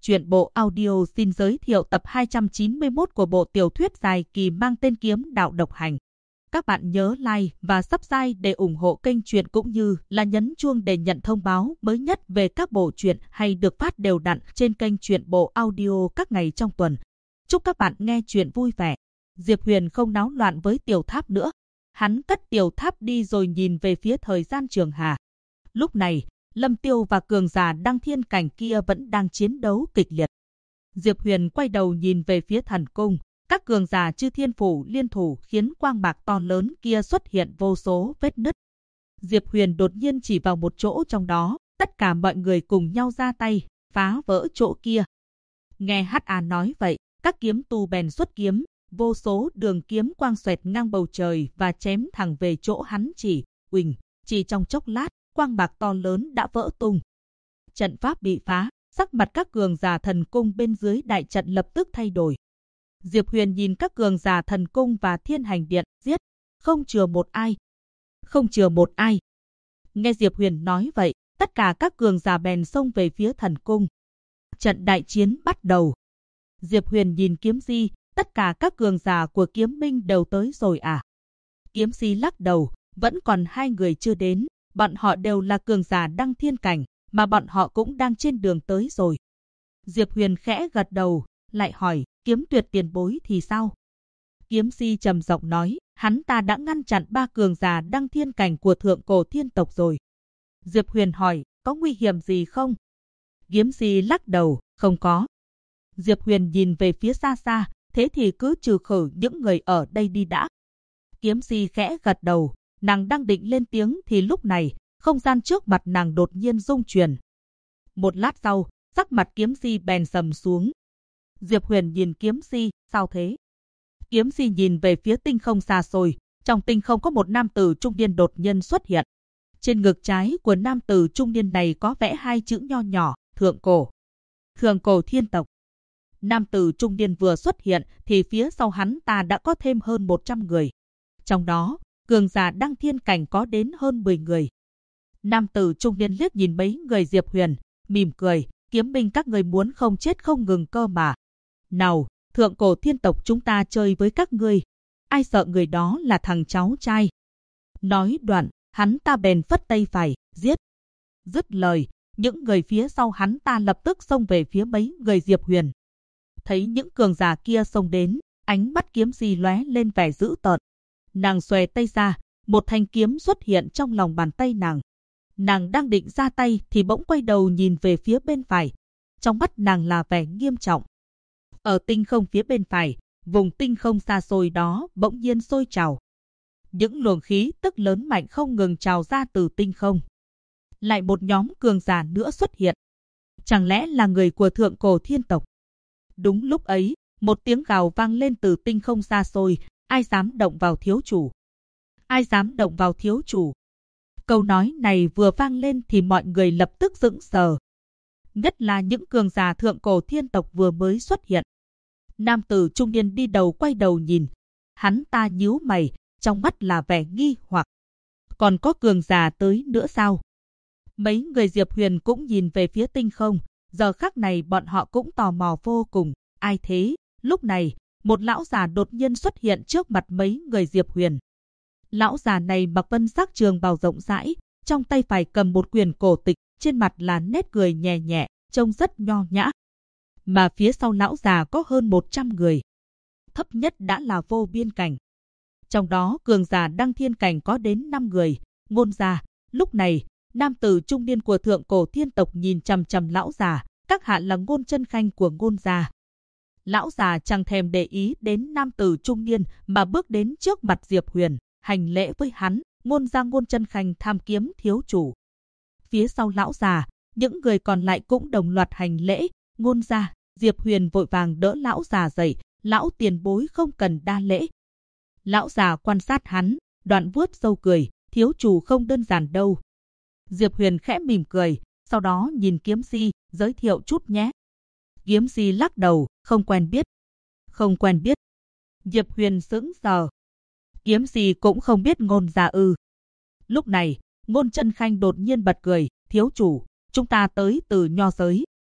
Truyện bộ audio xin giới thiệu tập 291 của bộ tiểu thuyết dài kỳ mang tên Kiếm Đạo Độc Hành. Các bạn nhớ like và subscribe để ủng hộ kênh truyện cũng như là nhấn chuông để nhận thông báo mới nhất về các bộ truyện hay được phát đều đặn trên kênh truyện bộ audio các ngày trong tuần. Chúc các bạn nghe truyện vui vẻ. Diệp Huyền không náo loạn với Tiểu Tháp nữa. Hắn cất Tiểu Tháp đi rồi nhìn về phía thời gian trường hà. Lúc này, Lâm Tiêu và cường giả đăng thiên cảnh kia vẫn đang chiến đấu kịch liệt. Diệp Huyền quay đầu nhìn về phía thần cung. Các cường giả Chư Thiên Phủ liên thủ khiến quang mạc to lớn kia xuất hiện vô số vết nứt. Diệp Huyền đột nhiên chỉ vào một chỗ trong đó, tất cả mọi người cùng nhau ra tay, phá vỡ chỗ kia. Nghe H.A. nói vậy, các kiếm tu bèn xuất kiếm, vô số đường kiếm quang xoẹt ngang bầu trời và chém thẳng về chỗ hắn chỉ. Uỳnh, chỉ trong chốc lát, quang mạc to lớn đã vỡ tung. Trận pháp bị phá, sắc mặt các cường giả thần cung bên dưới đại trận lập tức thay đổi. Diệp Huyền nhìn các cường giả thần cung và thiên hành điện, giết, không chừa một ai. Không chừa một ai. Nghe Diệp Huyền nói vậy, tất cả các cường giả bèn xông về phía thần cung. Trận đại chiến bắt đầu. Diệp Huyền nhìn Kiếm Di, tất cả các cường giả của Kiếm Minh đều tới rồi à? Kiếm Di lắc đầu, vẫn còn hai người chưa đến, bọn họ đều là cường giả đăng thiên cảnh, mà bọn họ cũng đang trên đường tới rồi. Diệp Huyền khẽ gật đầu, lại hỏi, Kiếm Tuyệt tiền bối thì sao? Kiếm Si trầm giọng nói, hắn ta đã ngăn chặn ba cường giả đăng thiên cảnh của thượng cổ thiên tộc rồi. Diệp Huyền hỏi, có nguy hiểm gì không? Kiếm Si lắc đầu, không có. Diệp Huyền nhìn về phía xa xa, thế thì cứ trừ khử những người ở đây đi đã. Kiếm Si khẽ gật đầu, nàng đang định lên tiếng thì lúc này, không gian trước mặt nàng đột nhiên rung chuyển. Một lát sau, sắc mặt Kiếm Si bèn sầm xuống. Diệp Huyền nhìn Kiếm Si, sao thế? Kiếm Si nhìn về phía tinh không xa xôi, trong tinh không có một nam tử trung niên đột nhiên xuất hiện. Trên ngực trái của nam tử trung niên này có vẽ hai chữ nho nhỏ, thượng cổ. Thượng cổ thiên tộc. Nam tử trung niên vừa xuất hiện thì phía sau hắn ta đã có thêm hơn 100 người. Trong đó, cường giả đăng thiên cảnh có đến hơn 10 người. Nam tử trung niên liếc nhìn mấy người Diệp Huyền, mỉm cười, Kiếm Minh các người muốn không chết không ngừng cơ mà. Nào, thượng cổ thiên tộc chúng ta chơi với các ngươi. Ai sợ người đó là thằng cháu trai. Nói đoạn, hắn ta bèn phất tay phải, giết. Dứt lời, những người phía sau hắn ta lập tức xông về phía mấy người Diệp Huyền. Thấy những cường giả kia xông đến, ánh mắt Kiếm Si lóe lên vẻ dữ tợn. Nàng xòe tay ra, một thanh kiếm xuất hiện trong lòng bàn tay nàng. Nàng đang định ra tay thì bỗng quay đầu nhìn về phía bên phải. Trong mắt nàng là vẻ nghiêm trọng. Ở tinh không phía bên phải, vùng tinh không xa xôi đó bỗng nhiên sôi trào. Những luồng khí tức lớn mạnh không ngừng trào ra từ tinh không. Lại một nhóm cường giả nữa xuất hiện. Chẳng lẽ là người của thượng cổ thiên tộc? Đúng lúc ấy, một tiếng gào vang lên từ tinh không xa xôi, ai dám động vào thiếu chủ? Ai dám động vào thiếu chủ? Câu nói này vừa vang lên thì mọi người lập tức sững sờ. Nhất là những cường giả thượng cổ thiên tộc vừa mới xuất hiện. Nam tử trung niên đi đầu quay đầu nhìn. Hắn ta nhíu mày, trong mắt là vẻ nghi hoặc. Còn có cường giả tới nữa sao? Mấy người Diệp Huyền cũng nhìn về phía tinh không. Giờ khắc này bọn họ cũng tò mò vô cùng. Ai thế? Lúc này, một lão già đột nhiên xuất hiện trước mặt mấy người Diệp Huyền. Lão già này mặc vân sắc trường bào rộng rãi, trong tay phải cầm một quyển cổ tịch, trên mặt là nét cười nhẹ nhẹ, trông rất nho nhã. Mà phía sau lão già có hơn 100 người. Thấp nhất đã là vô biên cảnh. Trong đó cường giả đăng thiên cảnh có đến 5 người. Ngôn gia. Lúc này, nam tử trung niên của thượng cổ thiên tộc nhìn chằm chằm lão già, các hạ là Ngôn Chân Khanh của Ngôn gia. Lão già chẳng thèm để ý đến nam tử trung niên mà bước đến trước mặt Diệp Huyền, hành lễ với hắn. Ngôn gia Ngôn Chân Khanh tham kiếm thiếu chủ. Phía sau lão già, những người còn lại cũng đồng loạt hành lễ. Ngôn gia. Diệp Huyền vội vàng đỡ lão già dậy, lão tiền bối không cần đa lễ. Lão già quan sát hắn, đoạn vuốt râu cười, thiếu chủ không đơn giản đâu. Diệp Huyền khẽ mỉm cười, sau đó nhìn Kiếm Si, giới thiệu chút nhé. Kiếm Si lắc đầu, không quen biết. Không quen biết. Diệp Huyền sững sờ. Kiếm Si cũng không biết Ngôn gia ư. Lúc này, Ngôn Chân Khanh đột nhiên bật cười, thiếu chủ, chúng ta tới từ nho giới,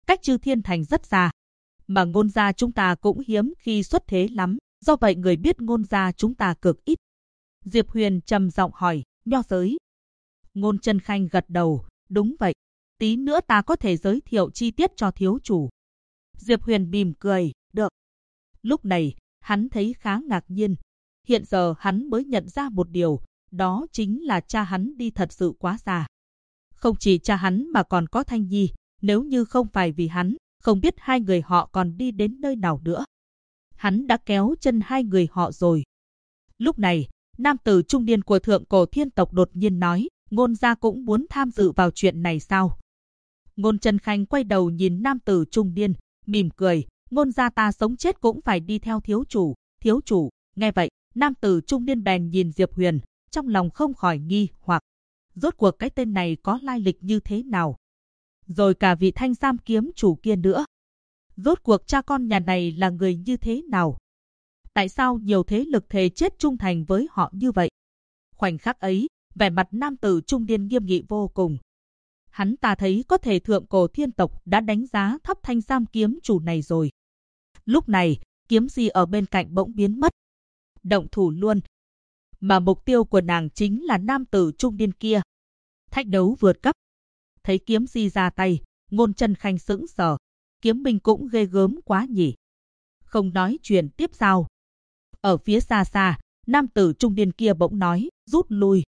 cách Chư Thiên Thành rất xa. Mà Ngôn gia chúng ta cũng hiếm khi xuất thế lắm, do vậy người biết Ngôn gia chúng ta cực ít. Diệp Huyền trầm giọng hỏi, nho giới. Ngôn Chân Khanh gật đầu, đúng vậy. Tí nữa ta có thể giới thiệu chi tiết cho thiếu chủ. Diệp Huyền mỉm cười, được. Lúc này, hắn thấy khá ngạc nhiên. Hiện giờ hắn mới nhận ra một điều, đó chính là cha hắn đi thật sự quá xa. Không chỉ cha hắn mà còn có Thanh Nhi, nếu như không phải vì hắn, không biết hai người họ còn đi đến nơi nào nữa. Hắn đã kéo chân hai người họ rồi. Lúc này, nam tử trung niên của Thượng Cổ Thiên tộc đột nhiên nói, Ngôn gia cũng muốn tham dự vào chuyện này sao? Ngôn Chân Khanh quay đầu nhìn nam tử trung niên, mỉm cười, Ngôn gia ta sống chết cũng phải đi theo thiếu chủ. Thiếu chủ, nghe vậy, nam tử trung niên bèn nhìn Diệp Huyền, trong lòng không khỏi nghi hoặc. Rốt cuộc cái tên này có lai lịch như thế nào? Rồi cả vị Thanh Sam kiếm chủ kia nữa. Rốt cuộc cha con nhà này là người như thế nào? Tại sao nhiều thế lực thề chết trung thành với họ như vậy? Khoảnh khắc ấy, vẻ mặt nam tử trung niên nghiêm nghị vô cùng. Hắn ta thấy có thể Thượng Cổ Thiên tộc đã đánh giá thấp Thanh Sam kiếm chủ này rồi. Lúc này, Kiếm Di ở bên cạnh bỗng biến mất. Động thủ luôn. Mà mục tiêu của nàng chính là nam tử trung niên kia. Thách đấu vượt cấp. Thấy Kiếm Di ra tay, Ngôn Chân Khanh sững sờ. Kiếm Minh cũng ghê gớm quá nhỉ. Không nói chuyện tiếp sao? Ở phía xa xa, nam tử trung niên kia bỗng nói, rút lui.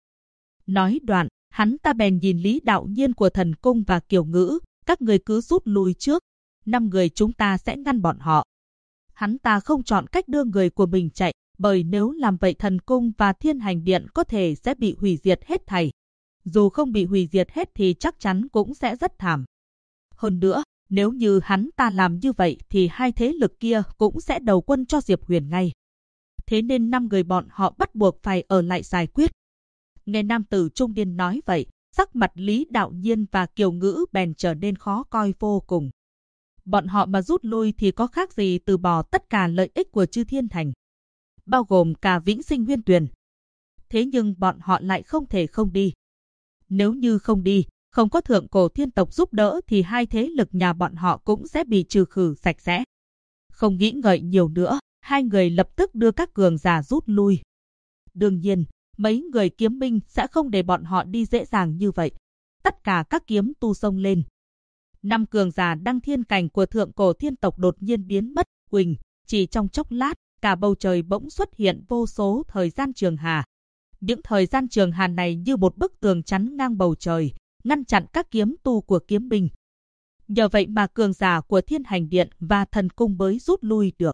Nói đoạn, hắn ta bèn nhìn Lý Đạo Nhiên của Thần Cung và Kiều Ngữ, các người cứ rút lui trước. 5 người chúng ta sẽ ngăn bọn họ. Hắn ta không chọn cách đưa người của mình chạy, bởi nếu làm vậy Thần Cung và Thiên Hành Điện có thể sẽ bị hủy diệt hết thảy. Dù không bị hủy diệt hết thì chắc chắn cũng sẽ rất thảm. Hơn nữa, nếu như hắn ta làm như vậy thì hai thế lực kia cũng sẽ đầu quân cho Diệp Huyền ngay. Thế nên 5 người bọn họ bắt buộc phải ở lại giải quyết. Nghe nam tử trung niên nói vậy, sắc mặt Lý Đạo Nhiên và Kiều Ngữ bèn trở nên khó coi vô cùng. Bọn họ mà rút lui thì có khác gì từ bỏ tất cả lợi ích của Chư Thiên Thành, bao gồm cả Vĩnh Sinh Nguyên Tuyền. Thế nhưng bọn họ lại không thể không đi. Nếu như không đi, không có Thượng Cổ Thiên tộc giúp đỡ thì hai thế lực nhà bọn họ cũng sẽ bị trừ khử sạch sẽ. Không nghĩ ngợi nhiều nữa, hai người lập tức đưa các cường giả rút lui. Đương nhiên, mấy người Kiếm Minh sẽ không để bọn họ đi dễ dàng như vậy. Tất cả các kiếm tu xông lên. 5 cường giả đăng thiên cảnh của Thượng Cổ Thiên tộc đột nhiên biến mất. Quỳnh, chỉ trong chốc lát, cả bầu trời bỗng xuất hiện vô số thời gian trường hà. Những thời gian trường hà này như một bức tường chắn ngang bầu trời, ngăn chặn các kiếm tu của Kiếm Minh. Nhờ vậy mà cường giả của Thiên Hành Điện và Thần Cung mới rút lui được.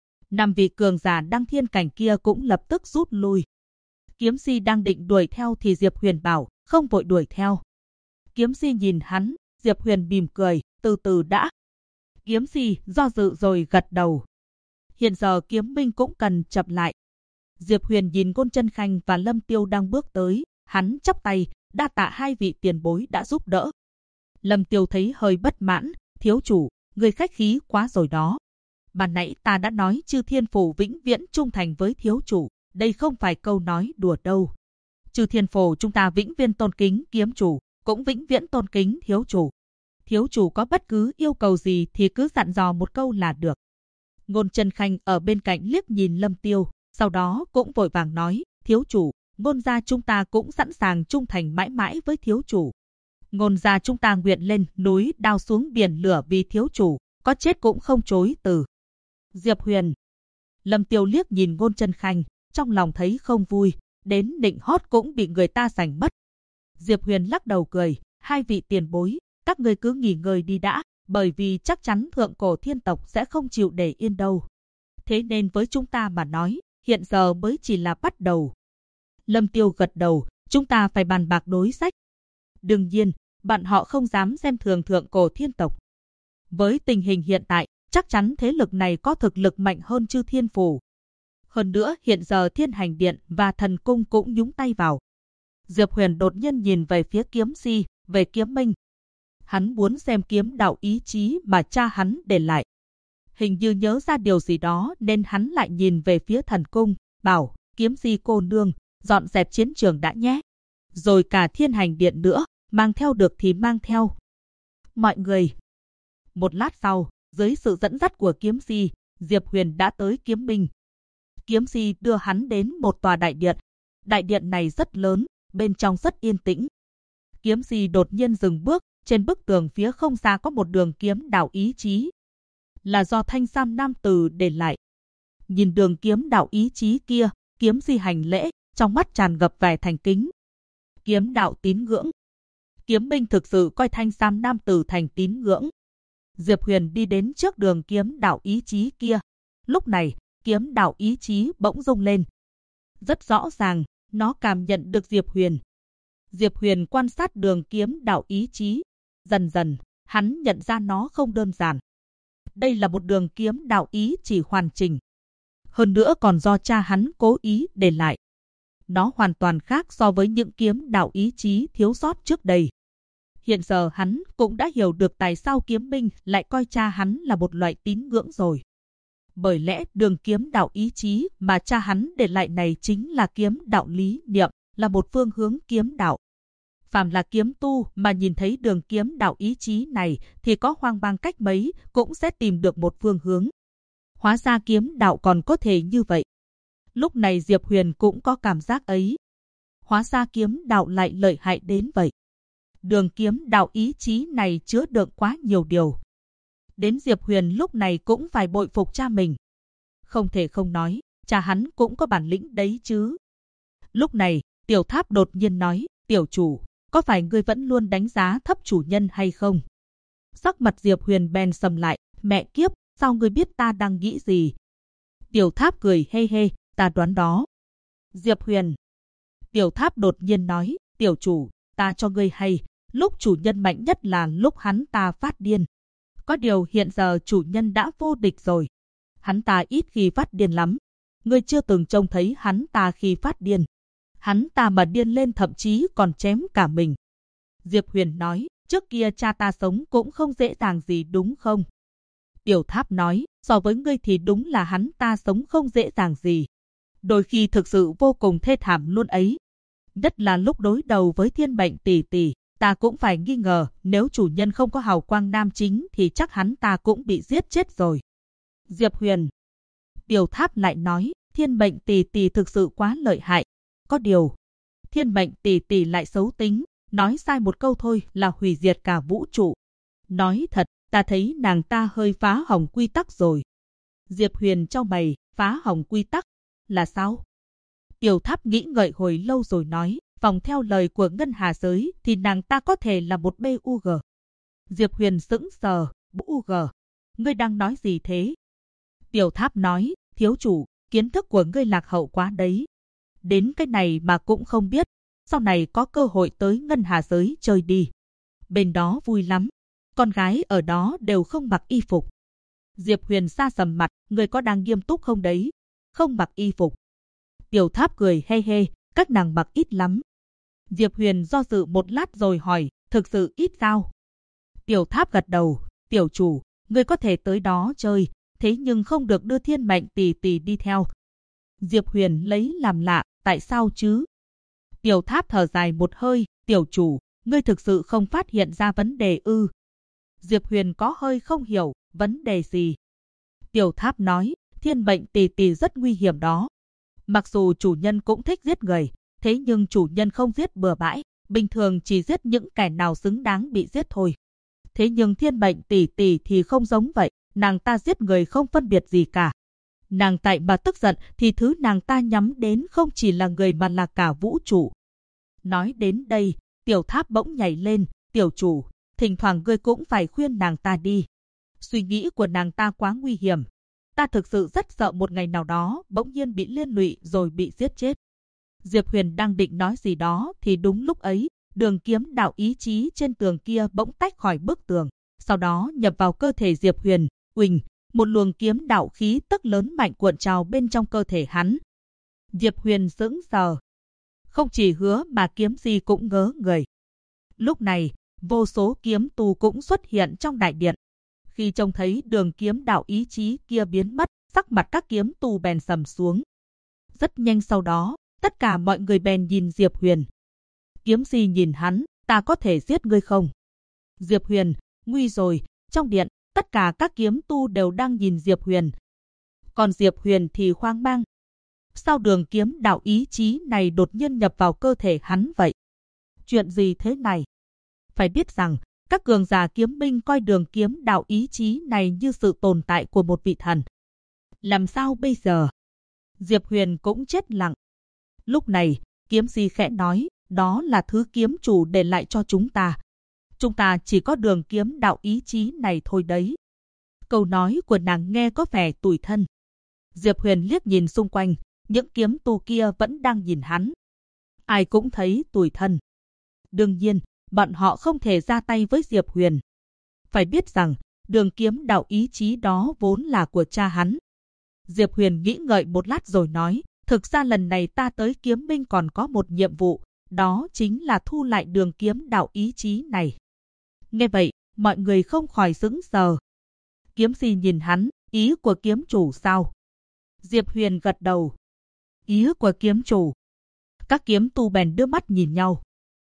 5 vị cường giả đăng thiên cảnh kia cũng lập tức rút lui. Kiếm Di đang định đuổi theo thì Diệp Huyền bảo, không vội đuổi theo. Kiếm Di nhìn hắn, Diệp Huyền mỉm cười, từ từ đã. Kiếm Di do dự rồi gật đầu. Hiện giờ Kiếm Minh cũng cần chậm lại. Diệp Huyền nhìn Ngôn Chân Khanh và Lâm Tiêu đang bước tới, hắn chắp tay, đa tạ hai vị tiền bối đã giúp đỡ. Lâm Tiêu thấy hơi bất mãn, thiếu chủ, người khách khí quá rồi đó. Ban nãy ta đã nói Chư Thiên Phủ vĩnh viễn trung thành với thiếu chủ, đây không phải câu nói đùa đâu. Chư Thiên Phủ chúng ta vĩnh viễn tôn kính kiếm chủ, cũng vĩnh viễn tôn kính thiếu chủ. Thiếu chủ có bất cứ yêu cầu gì thì cứ dặn dò một câu là được. Ngôn Chân Khanh ở bên cạnh liếc nhìn Lâm Tiêu, sau đó cũng vội vàng nói, thiếu chủ, Ngôn gia chúng ta cũng sẵn sàng trung thành mãi mãi với thiếu chủ. Ngôn gia chúng ta nguyện lên núi đao xuống biển lửa vì thiếu chủ, có chết cũng không chối từ. Diệp Huyền. Lâm Tiêu liếc nhìn Ngôn Chân Khanh, trong lòng thấy không vui, đến định hót cũng bị người ta giành mất. Diệp Huyền lắc đầu cười, hai vị tiền bối, các ngươi cứ nghỉ ngơi đi đã, bởi vì chắc chắn Thượng Cổ Thiên tộc sẽ không chịu để yên đâu. Thế nên với chúng ta mà nói, hiện giờ mới chỉ là bắt đầu. Lâm Tiêu gật đầu, chúng ta phải bàn bạc đối sách. Đương nhiên, bọn họ không dám xem thường Thượng Cổ Thiên tộc. Với tình hình hiện tại, chắc chắn thế lực này có thực lực mạnh hơn Chư Thiên Phủ. Hơn nữa, hiện giờ Thiên Hành Điện và Thần Cung cũng nhúng tay vào. Diệp Huyền đột nhiên nhìn về phía Kiếm Di, về Kiếm Minh. Hắn muốn xem kiếm đạo ý chí mà cha hắn để lại. Hình như nhớ ra điều gì đó nên hắn lại nhìn về phía Thần Cung, bảo, Kiếm Di cô nương, dọn dẹp chiến trường đã nhé. Rồi cả Thiên Hành Điện nữa, mang theo được thì mang theo. Mọi người Một lát sau, dưới sự dẫn dắt của kiếm si, Diệp Huyền đã tới kiếm minh. Kiếm si đưa hắn đến một tòa đại điện. Đại điện này rất lớn, bên trong rất yên tĩnh. Kiếm si đột nhiên dừng bước, trên bức tường phía không xa có một đường kiếm đạo ý chí. Là do Thanh Sam nam tử để lại. Nhìn đường kiếm đạo ý chí kia, kiếm si hành lễ, trong mắt tràn ngập vẻ thành kính. Kiếm đạo tín ngưỡng. Kiếm minh thực sự coi Thanh Sam nam tử thành tín ngưỡng. Diệp Huyền đi đến trước đường kiếm đạo ý chí kia. Lúc này, kiếm đạo ý chí bỗng rung lên. Rất rõ ràng, nó cảm nhận được Diệp Huyền. Diệp Huyền quan sát đường kiếm đạo ý chí. Dần dần, hắn nhận ra nó không đơn giản. Đây là một đường kiếm đạo ý chỉ hoàn chỉnh. Hơn nữa còn do cha hắn cố ý để lại. Nó hoàn toàn khác so với những kiếm đạo ý chí thiếu sót trước đây. Hiện giờ hắn cũng đã hiểu được tại sao kiếm minh lại coi cha hắn là một loại tín ngưỡng rồi. Bởi lẽ đường kiếm đạo ý chí mà cha hắn để lại này chính là kiếm đạo lý niệm, là một phương hướng kiếm đạo. Phàm là kiếm tu mà nhìn thấy đường kiếm đạo ý chí này thì có hoang mang cách mấy cũng sẽ tìm được một phương hướng. Hóa ra kiếm đạo còn có thể như vậy. Lúc này Diệp Huyền cũng có cảm giác ấy. Hóa ra kiếm đạo lại lợi hại đến vậy. Đường kiếm đạo ý chí này chứa đựng quá nhiều điều. Đến Diệp Huyền lúc này cũng phải bội phục cha mình. Không thể không nói, cha hắn cũng có bản lĩnh đấy chứ. Lúc này, Tiểu Tháp đột nhiên nói, tiểu chủ, có phải ngươi vẫn luôn đánh giá thấp chủ nhân hay không? Sắc mặt Diệp Huyền bèn sầm lại, mẹ kiếp, sao ngươi biết ta đang nghĩ gì? Tiểu Tháp cười hê hê, ta đoán đó. Diệp Huyền. Tiểu Tháp đột nhiên nói, tiểu chủ, ta cho ngươi hay, lúc chủ nhân mạnh nhất là lúc hắn ta phát điên. Có điều hiện giờ chủ nhân đã vô địch rồi. Hắn ta ít khi phát điên lắm. Ngươi chưa từng trông thấy hắn ta khi phát điên. Hắn ta mà điên lên thậm chí còn chém cả mình. Diệp Huyền nói, trước kia cha ta sống cũng không dễ dàng gì đúng không? Tiểu Tháp nói, so với ngươi thì đúng là hắn ta sống không dễ dàng gì. Đôi khi thực sự vô cùng thê thảm luôn ấy. Nhất là lúc đối đầu với Thiên Mệnh tỷ tỷ, ta cũng phải nghi ngờ nếu chủ nhân không có hào quang nam chính thì chắc hắn ta cũng bị giết chết rồi. Diệp Huyền. Tiểu Tháp lại nói, Thiên Mệnh tỷ tỷ thực sự quá lợi hại. Có điều, Thiên Mệnh tỷ tỷ lại xấu tính, nói sai một câu thôi là hủy diệt cả vũ trụ. Nói thật, ta thấy nàng ta hơi phá hỏng quy tắc rồi. Diệp Huyền chau mày, phá hỏng quy tắc là sao? Tiểu Tháp nghĩ ngợi hồi lâu rồi nói, vòng theo lời của Ngân Hà Giới thì nàng ta có thể là một BUG. Diệp Huyền sững sờ, BUG, ngươi đang nói gì thế? Tiểu Tháp nói, thiếu chủ, kiến thức của ngươi lạc hậu quá đấy. Đến cái này mà cũng không biết, sau này có cơ hội tới Ngân Hà Giới chơi đi. Bên đó vui lắm, con gái ở đó đều không mặc y phục. Diệp Huyền sa sầm mặt, ngươi có đang nghiêm túc không đấy? Không mặc y phục. Tiểu Tháp cười hê hê, các nàng mặc ít lắm. Diệp Huyền do dự một lát rồi hỏi, thực sự ít sao? Tiểu Tháp gật đầu, tiểu chủ, ngươi có thể tới đó chơi, thế nhưng không được đưa Thiên Mệnh tỷ tỷ đi theo. Diệp Huyền lấy làm lạ, tại sao chứ? Tiểu Tháp thở dài một hơi, tiểu chủ, ngươi thực sự không phát hiện ra vấn đề ư? Diệp Huyền có hơi không hiểu, vấn đề gì? Tiểu Tháp nói, Thiên Mệnh tỷ tỷ rất nguy hiểm đó. Mặc dù chủ nhân cũng thích giết người, thế nhưng chủ nhân không giết bừa bãi, bình thường chỉ giết những kẻ nào xứng đáng bị giết thôi. Thế nhưng Thiên Mệnh tỷ tỷ thì không giống vậy, nàng ta giết người không phân biệt gì cả. Nàng tại mà tức giận thì thứ nàng ta nhắm đến không chỉ là người mà là cả vũ trụ. Nói đến đây, Tiểu Tháp bỗng nhảy lên, tiểu chủ, thỉnh thoảng ngươi cũng phải khuyên nàng ta đi. Suy nghĩ của nàng ta quá nguy hiểm. Ta thực sự rất sợ một ngày nào đó bỗng nhiên bị liên lụy rồi bị giết chết. Diệp Huyền đang định nói gì đó thì đúng lúc ấy, đường kiếm đạo ý chí trên tường kia bỗng tách khỏi bức tường. Sau đó nhập vào cơ thể Diệp Huyền, uỳnh, một luồng kiếm đạo khí tức lớn mạnh cuộn trào bên trong cơ thể hắn. Diệp Huyền sững sờ. Không chỉ hứa mà kiếm gì cũng ngớ người. Lúc này, vô số kiếm tu cũng xuất hiện trong đại điện. Khi trông thấy đường kiếm đạo ý chí kia biến mất, sắc mặt các kiếm tu bèn sầm xuống. Rất nhanh sau đó, tất cả mọi người bèn nhìn Diệp Huyền. Kiếm gì nhìn hắn, ta có thể giết ngươi không? Diệp Huyền, nguy rồi, trong điện, tất cả các kiếm tu đều đang nhìn Diệp Huyền. Còn Diệp Huyền thì hoang mang. Sao đường kiếm đạo ý chí này đột nhiên nhập vào cơ thể hắn vậy? Chuyện gì thế này? Phải biết rằng, các cường giả kiếm minh coi đường kiếm đạo ý chí này như sự tồn tại của một vị thần. Làm sao bây giờ? Diệp Huyền cũng chết lặng. Lúc này, kiếm si khẽ nói, đó là thứ kiếm chủ để lại cho chúng ta. Chúng ta chỉ có đường kiếm đạo ý chí này thôi đấy. Câu nói của nàng nghe có vẻ tủi thân. Diệp Huyền liếc nhìn xung quanh, những kiếm tu kia vẫn đang nhìn hắn. Ai cũng thấy tủi thân. Đương nhiên, bọn họ không thể ra tay với Diệp Huyền. Phải biết rằng, đường kiếm đạo ý chí đó vốn là của cha hắn. Diệp Huyền nghĩ ngợi một lát rồi nói, thực ra lần này ta tới kiếm minh còn có một nhiệm vụ, đó chính là thu lại đường kiếm đạo ý chí này. Nghe vậy, mọi người không khỏi sững sờ. Kiếm si nhìn hắn, ý của kiếm chủ sao? Diệp Huyền gật đầu. Ý của kiếm chủ. Các kiếm tu bèn đưa mắt nhìn nhau.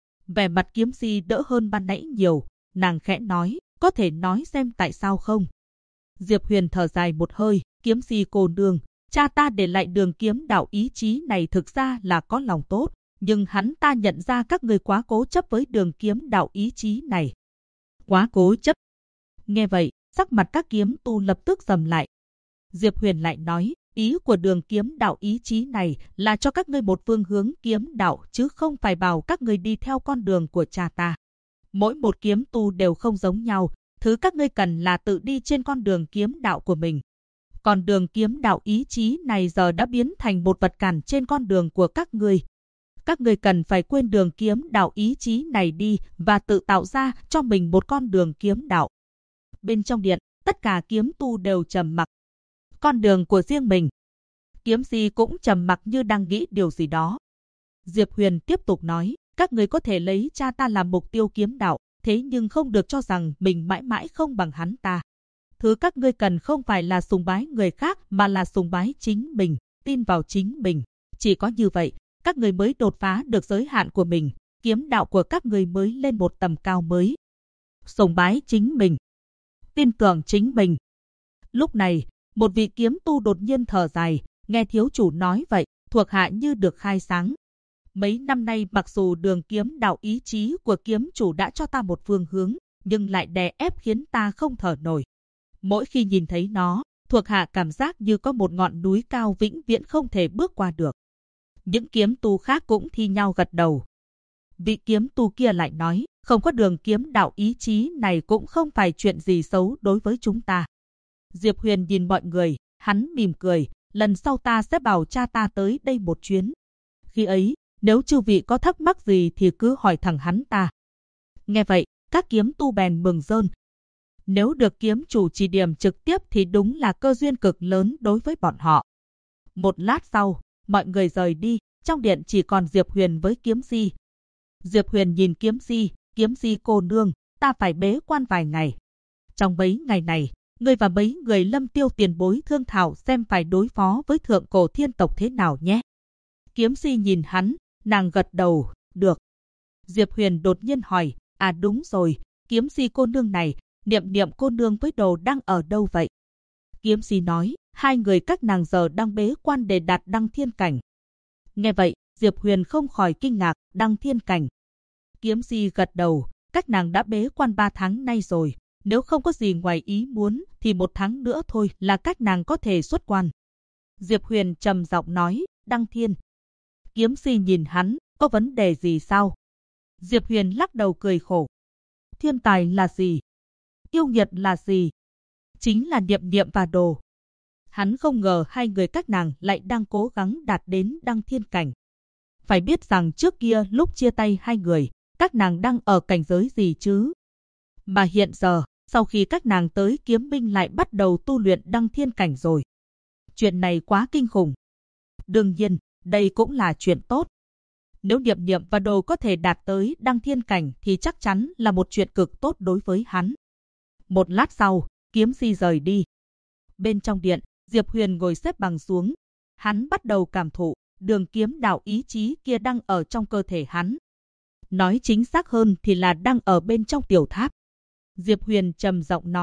Vẻ mặt kiếm si đỡ hơn ban nãy nhiều, nàng khẽ nói, có thể nói xem tại sao không? Diệp Huyền thở dài một hơi, kiếm si cô nương, cha ta để lại đường kiếm đạo ý chí này thực ra là có lòng tốt, nhưng hắn ta nhận ra các người quá cố chấp với đường kiếm đạo ý chí này. Quá cố chấp. Nghe vậy, sắc mặt các kiếm tu lập tức sầm lại. Diệp Huyền lại nói, ý của đường kiếm đạo ý chí này là cho các ngươi một phương hướng kiếm đạo chứ không phải bảo các ngươi đi theo con đường của cha ta. Mỗi một kiếm tu đều không giống nhau, thứ các ngươi cần là tự đi trên con đường kiếm đạo của mình. Còn đường kiếm đạo ý chí này giờ đã biến thành một vật cản trên con đường của các ngươi. Các ngươi cần phải quên đường kiếm đạo ý chí này đi và tự tạo ra cho mình một con đường kiếm đạo. Bên trong điện, tất cả kiếm tu đều trầm mặc. Con đường của riêng mình. Kiếm si cũng trầm mặc như đang nghĩ điều gì đó. Diệp Huyền tiếp tục nói, các người có thể lấy cha ta làm mục tiêu kiếm đạo, thế nhưng không được cho rằng mình mãi mãi không bằng hắn ta. Thứ các ngươi cần không phải là sùng bái người khác mà là sùng bái chính mình, tin vào chính mình. Chỉ có như vậy, các người mới đột phá được giới hạn của mình, kiếm đạo của các người mới lên một tầm cao mới. Sùng bái chính mình, tin tưởng chính mình. Lúc này, một vị kiếm tu đột nhiên thở dài, nghe thiếu chủ nói vậy, thuộc hạ như được khai sáng. Mấy năm nay mặc dù đường kiếm đạo ý chí của kiếm chủ đã cho ta một phương hướng, nhưng lại đè ép khiến ta không thở nổi. Mỗi khi nhìn thấy nó, thuộc hạ cảm giác như có một ngọn núi cao vĩnh viễn không thể bước qua được. Những kiếm tu khác cũng thi nhau gật đầu. Vị kiếm tu kia lại nói, không có đường kiếm đạo ý chí này cũng không phải chuyện gì xấu đối với chúng ta. Diệp Huyền nhìn mọi người, hắn mỉm cười, lần sau ta sẽ bảo cha ta tới đây một chuyến. Khi ấy, nếu chư vị có thắc mắc gì thì cứ hỏi thẳng hắn ta. Nghe vậy, các kiếm tu bèn mừng rơn. Nếu được kiếm chủ chỉ điểm trực tiếp thì đúng là cơ duyên cực lớn đối với bọn họ. Một lát sau, mọi người rời đi, trong điện chỉ còn Diệp Huyền với kiếm si. Diệp Huyền nhìn kiếm si cô nương, ta phải bế quan vài ngày. Trong mấy ngày này, ngươi và mấy người Lâm Tiêu tiền bối thương thảo xem phải đối phó với thượng cổ thiên tộc thế nào nhé. Kiếm si nhìn hắn, nàng gật đầu, được. Diệp Huyền đột nhiên hỏi, à đúng rồi, kiếm si cô nương này, Niệm cô nương với Đồ đang ở đâu vậy? Kiếm si nói, hai người các nàng giờ đang bế quan để đạt đăng thiên cảnh. Nghe vậy, Diệp Huyền không khỏi kinh ngạc, đăng thiên cảnh. Kiếm si gật đầu, các nàng đã bế quan 3 tháng nay rồi, nếu không có gì ngoài ý muốn thì 1 tháng nữa thôi là các nàng có thể xuất quan. Diệp Huyền trầm giọng nói, đăng thiên. Kiếm si nhìn hắn, có vấn đề gì sao? Diệp Huyền lắc đầu cười khổ. Thiên tài là gì? Yêu nghiệt là gì? Chính là Niệm và Đồ. Hắn không ngờ hai người các nàng lại đang cố gắng đạt đến đăng thiên cảnh. Phải biết rằng trước kia lúc chia tay hai người, các nàng đang ở cảnh giới gì chứ? Mà hiện giờ, sau khi các nàng tới kiếm minh lại bắt đầu tu luyện đăng thiên cảnh rồi. Chuyện này quá kinh khủng. Đương nhiên, đây cũng là chuyện tốt. Nếu Niệm và Đồ có thể đạt tới đăng thiên cảnh thì chắc chắn là một chuyện cực tốt đối với hắn. Một lát sau, kiếm si rời đi. Bên trong điện, Diệp Huyền ngồi xếp bằng xuống. Hắn bắt đầu cảm thụ, đường kiếm đạo ý chí kia đang ở trong cơ thể hắn. Nói chính xác hơn thì là đang ở bên trong tiểu tháp. Diệp Huyền trầm giọng nói,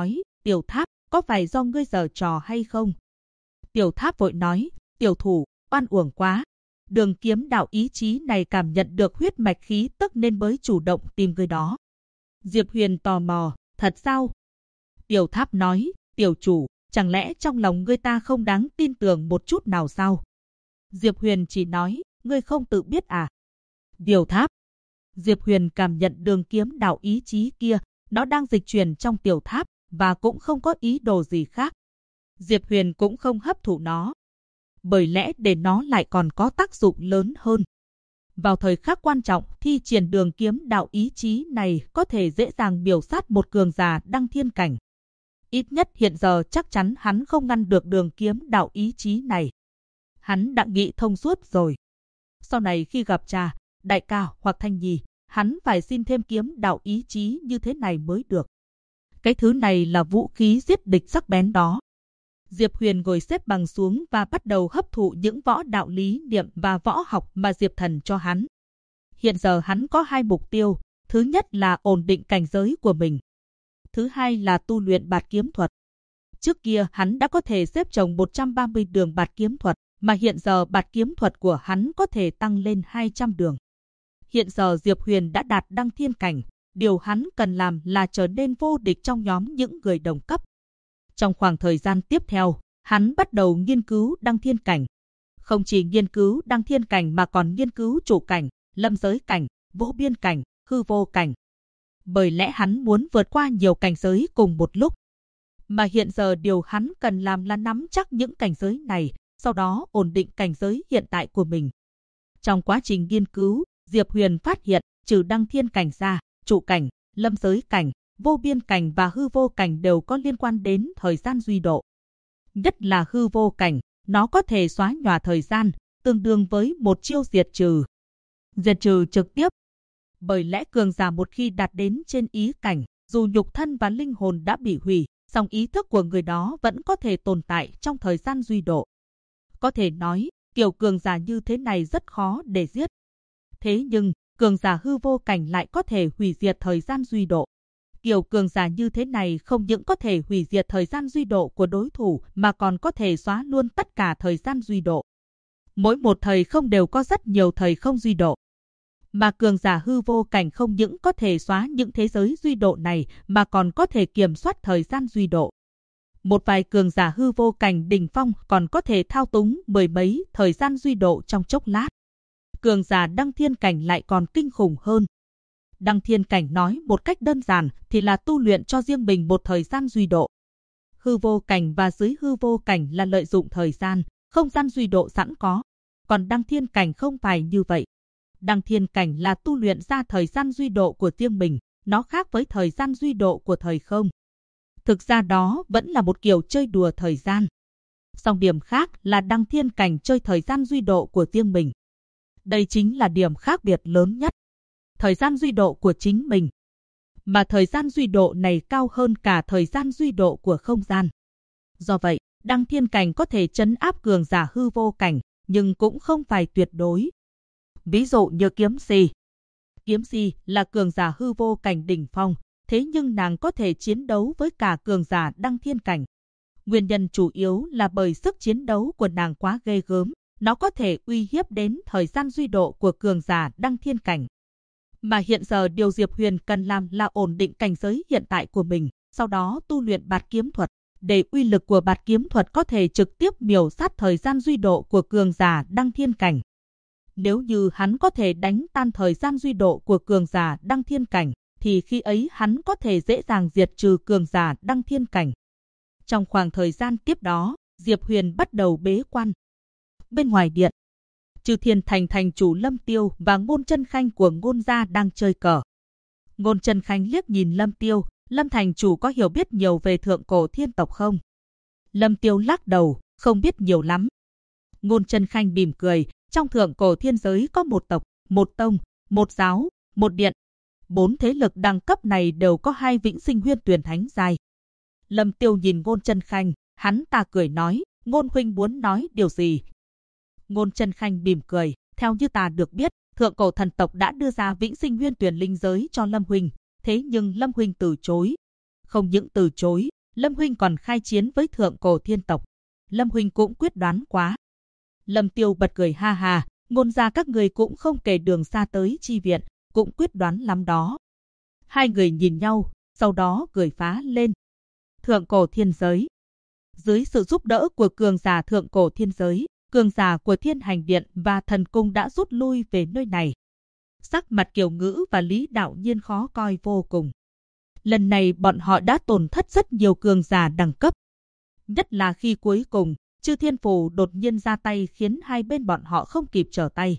Tiểu Tháp, có phải do ngươi giở trò hay không? Tiểu Tháp vội nói, tiểu thủ, oan uổng quá. Đường kiếm đạo ý chí này cảm nhận được huyết mạch khí tức nên mới chủ động tìm người đó. Diệp Huyền tò mò, thật sao? Tiểu Tháp nói, tiểu chủ, chẳng lẽ trong lòng ngươi ta không đáng tin tưởng một chút nào sao? Diệp Huyền chỉ nói, ngươi không tự biết à? Tiểu Tháp. Diệp Huyền cảm nhận đường kiếm đạo ý chí kia, nó đang dịch chuyển trong Tiểu Tháp và cũng không có ý đồ gì khác. Diệp Huyền cũng không hấp thụ nó, bởi lẽ để nó lại còn có tác dụng lớn hơn. Vào thời khắc quan trọng, thi triển đường kiếm đạo ý chí này có thể dễ dàng miểu sát một cường giả đăng thiên cảnh. Ít nhất hiện giờ chắc chắn hắn không ngăn được đường kiếm đạo ý chí này. Hắn đã nghĩ thông suốt rồi. Sau này khi gặp Trà, Đại ca hoặc Thanh Nhi, hắn phải xin thêm kiếm đạo ý chí như thế này mới được. Cái thứ này là vũ khí giết địch sắc bén đó. Diệp Huyền ngồi xếp bằng xuống và bắt đầu hấp thụ những võ đạo lý niệm và võ học mà Diệp Thần cho hắn. Hiện giờ hắn có hai mục tiêu, thứ nhất là ổn định cảnh giới của mình. Thứ hai là tu luyện bạt kiếm thuật. Trước kia hắn đã có thể xếp chồng 130 đường bạt kiếm thuật, mà hiện giờ bạt kiếm thuật của hắn có thể tăng lên 200 đường. Hiện giờ Diệp Huyền đã đạt đăng thiên cảnh, điều hắn cần làm là trở nên vô địch trong nhóm những người đồng cấp. Trong khoảng thời gian tiếp theo, hắn bắt đầu nghiên cứu đăng thiên cảnh. Không chỉ nghiên cứu đăng thiên cảnh mà còn nghiên cứu trụ cảnh, lâm giới cảnh, vô biên cảnh, hư vô cảnh. Bởi lẽ hắn muốn vượt qua nhiều cảnh giới cùng một lúc. Mà hiện giờ điều hắn cần làm là nắm chắc những cảnh giới này, sau đó ổn định cảnh giới hiện tại của mình. Trong quá trình nghiên cứu, Diệp Huyền phát hiện, trừ đăng thiên cảnh ra, trụ cảnh, lâm giới cảnh, vô biên cảnh và hư vô cảnh đều có liên quan đến thời gian duy độ. Nhất là hư vô cảnh, nó có thể xóa nhòa thời gian, tương đương với một chiêu diệt trừ. Diệt trừ trực tiếp. Bởi lẽ cường giả một khi đạt đến trên ý cảnh, dù nhục thân và linh hồn đã bị hủy, song ý thức của người đó vẫn có thể tồn tại trong thời gian duy độ. Có thể nói, kiểu cường giả như thế này rất khó để giết. Thế nhưng, cường giả hư vô cảnh lại có thể hủy diệt thời gian duy độ. Kiểu cường giả như thế này không những có thể hủy diệt thời gian duy độ của đối thủ mà còn có thể xóa luôn tất cả thời gian duy độ. Mỗi một thời không đều có rất nhiều thời không duy độ. Mà cường giả hư vô cảnh không những có thể xóa những thế giới duy độ này mà còn có thể kiểm soát thời gian duy độ. Một vài cường giả hư vô cảnh đỉnh phong còn có thể thao túng mười mấy thời gian duy độ trong chốc lát. Cường giả đăng thiên cảnh lại còn kinh khủng hơn. Đăng thiên cảnh nói một cách đơn giản thì là tu luyện cho riêng mình một thời gian duy độ. Hư vô cảnh và dưới hư vô cảnh là lợi dụng thời gian, không gian duy độ sẵn có. Còn đăng thiên cảnh không phải như vậy. Đăng thiên cảnh là tu luyện ra thời gian duy độ của riêng mình, nó khác với thời gian duy độ của thời không. Thực ra đó vẫn là một kiểu chơi đùa thời gian. Song điểm khác là đăng thiên cảnh chơi thời gian duy độ của riêng mình. Đây chính là điểm khác biệt lớn nhất. Thời gian duy độ của chính mình. Mà thời gian duy độ này cao hơn cả thời gian duy độ của không gian. Do vậy, đăng thiên cảnh có thể trấn áp cường giả hư vô cảnh, nhưng cũng không phải tuyệt đối. Ví dụ như Kiếm Si. Kiếm Si là cường giả hư vô cảnh đỉnh phong, thế nhưng nàng có thể chiến đấu với cả cường giả đăng thiên cảnh. Nguyên nhân chủ yếu là bởi sức chiến đấu của nàng quá ghê gớm, nó có thể uy hiếp đến thời gian duy độ của cường giả đăng thiên cảnh. Mà hiện giờ điều Diệp Huyền cần làm là ổn định cảnh giới hiện tại của mình, sau đó tu luyện bạt kiếm thuật, để uy lực của bạt kiếm thuật có thể trực tiếp miểu sát thời gian duy độ của cường giả đăng thiên cảnh. Nếu như hắn có thể đánh tan thời gian duy độ của cường giả đăng thiên cảnh, thì khi ấy hắn có thể dễ dàng diệt trừ cường giả đăng thiên cảnh. Trong khoảng thời gian tiếp đó, Diệp Huyền bắt đầu bế quan. Bên ngoài điện, Chư Thiên Thành thành chủ Lâm Tiêu và Ngôn Chân Khanh của Ngôn gia đang chơi cờ. Ngôn Chân Khanh liếc nhìn Lâm Tiêu, Lâm thành chủ có hiểu biết nhiều về thượng cổ thiên tộc không? Lâm Tiêu lắc đầu, không biết nhiều lắm. Ngôn Chân Khanh mỉm cười, trong thượng cổ thiên giới có một tộc, một tông, một giáo, một điện. 4 thế lực đẳng cấp này đều có 2 vĩnh sinh huyên tuyển thánh giai. Lâm Tiêu nhìn Ngôn Chân Khanh, hắn ta cười nói, Ngôn huynh muốn nói điều gì? Ngôn Chân Khanh mỉm cười, theo như ta được biết, thượng cổ thần tộc đã đưa ra vĩnh sinh huyên tuyển linh giới cho Lâm huynh, thế nhưng Lâm huynh từ chối. Không những từ chối, Lâm huynh còn khai chiến với thượng cổ thiên tộc. Lâm huynh cũng quyết đoán quá. Lâm Tiêu bật cười ha ha, Ngôn gia các người cũng không kể đường xa tới chi viện, cũng quyết đoán lắm đó. Hai người nhìn nhau, sau đó cười phá lên. Thượng cổ thiên giới. Dưới sự giúp đỡ của cường giả thượng cổ thiên giới, cường giả của Thiên Hành Điện và Thần Cung đã rút lui về nơi này. Sắc mặt Kiều Ngữ và Lý Đạo Nhiên khó coi vô cùng. Lần này bọn họ đã tổn thất rất nhiều cường giả đẳng cấp. Nhất là khi cuối cùng, Chư Thiên Phủ đột nhiên ra tay khiến hai bên bọn họ không kịp trở tay.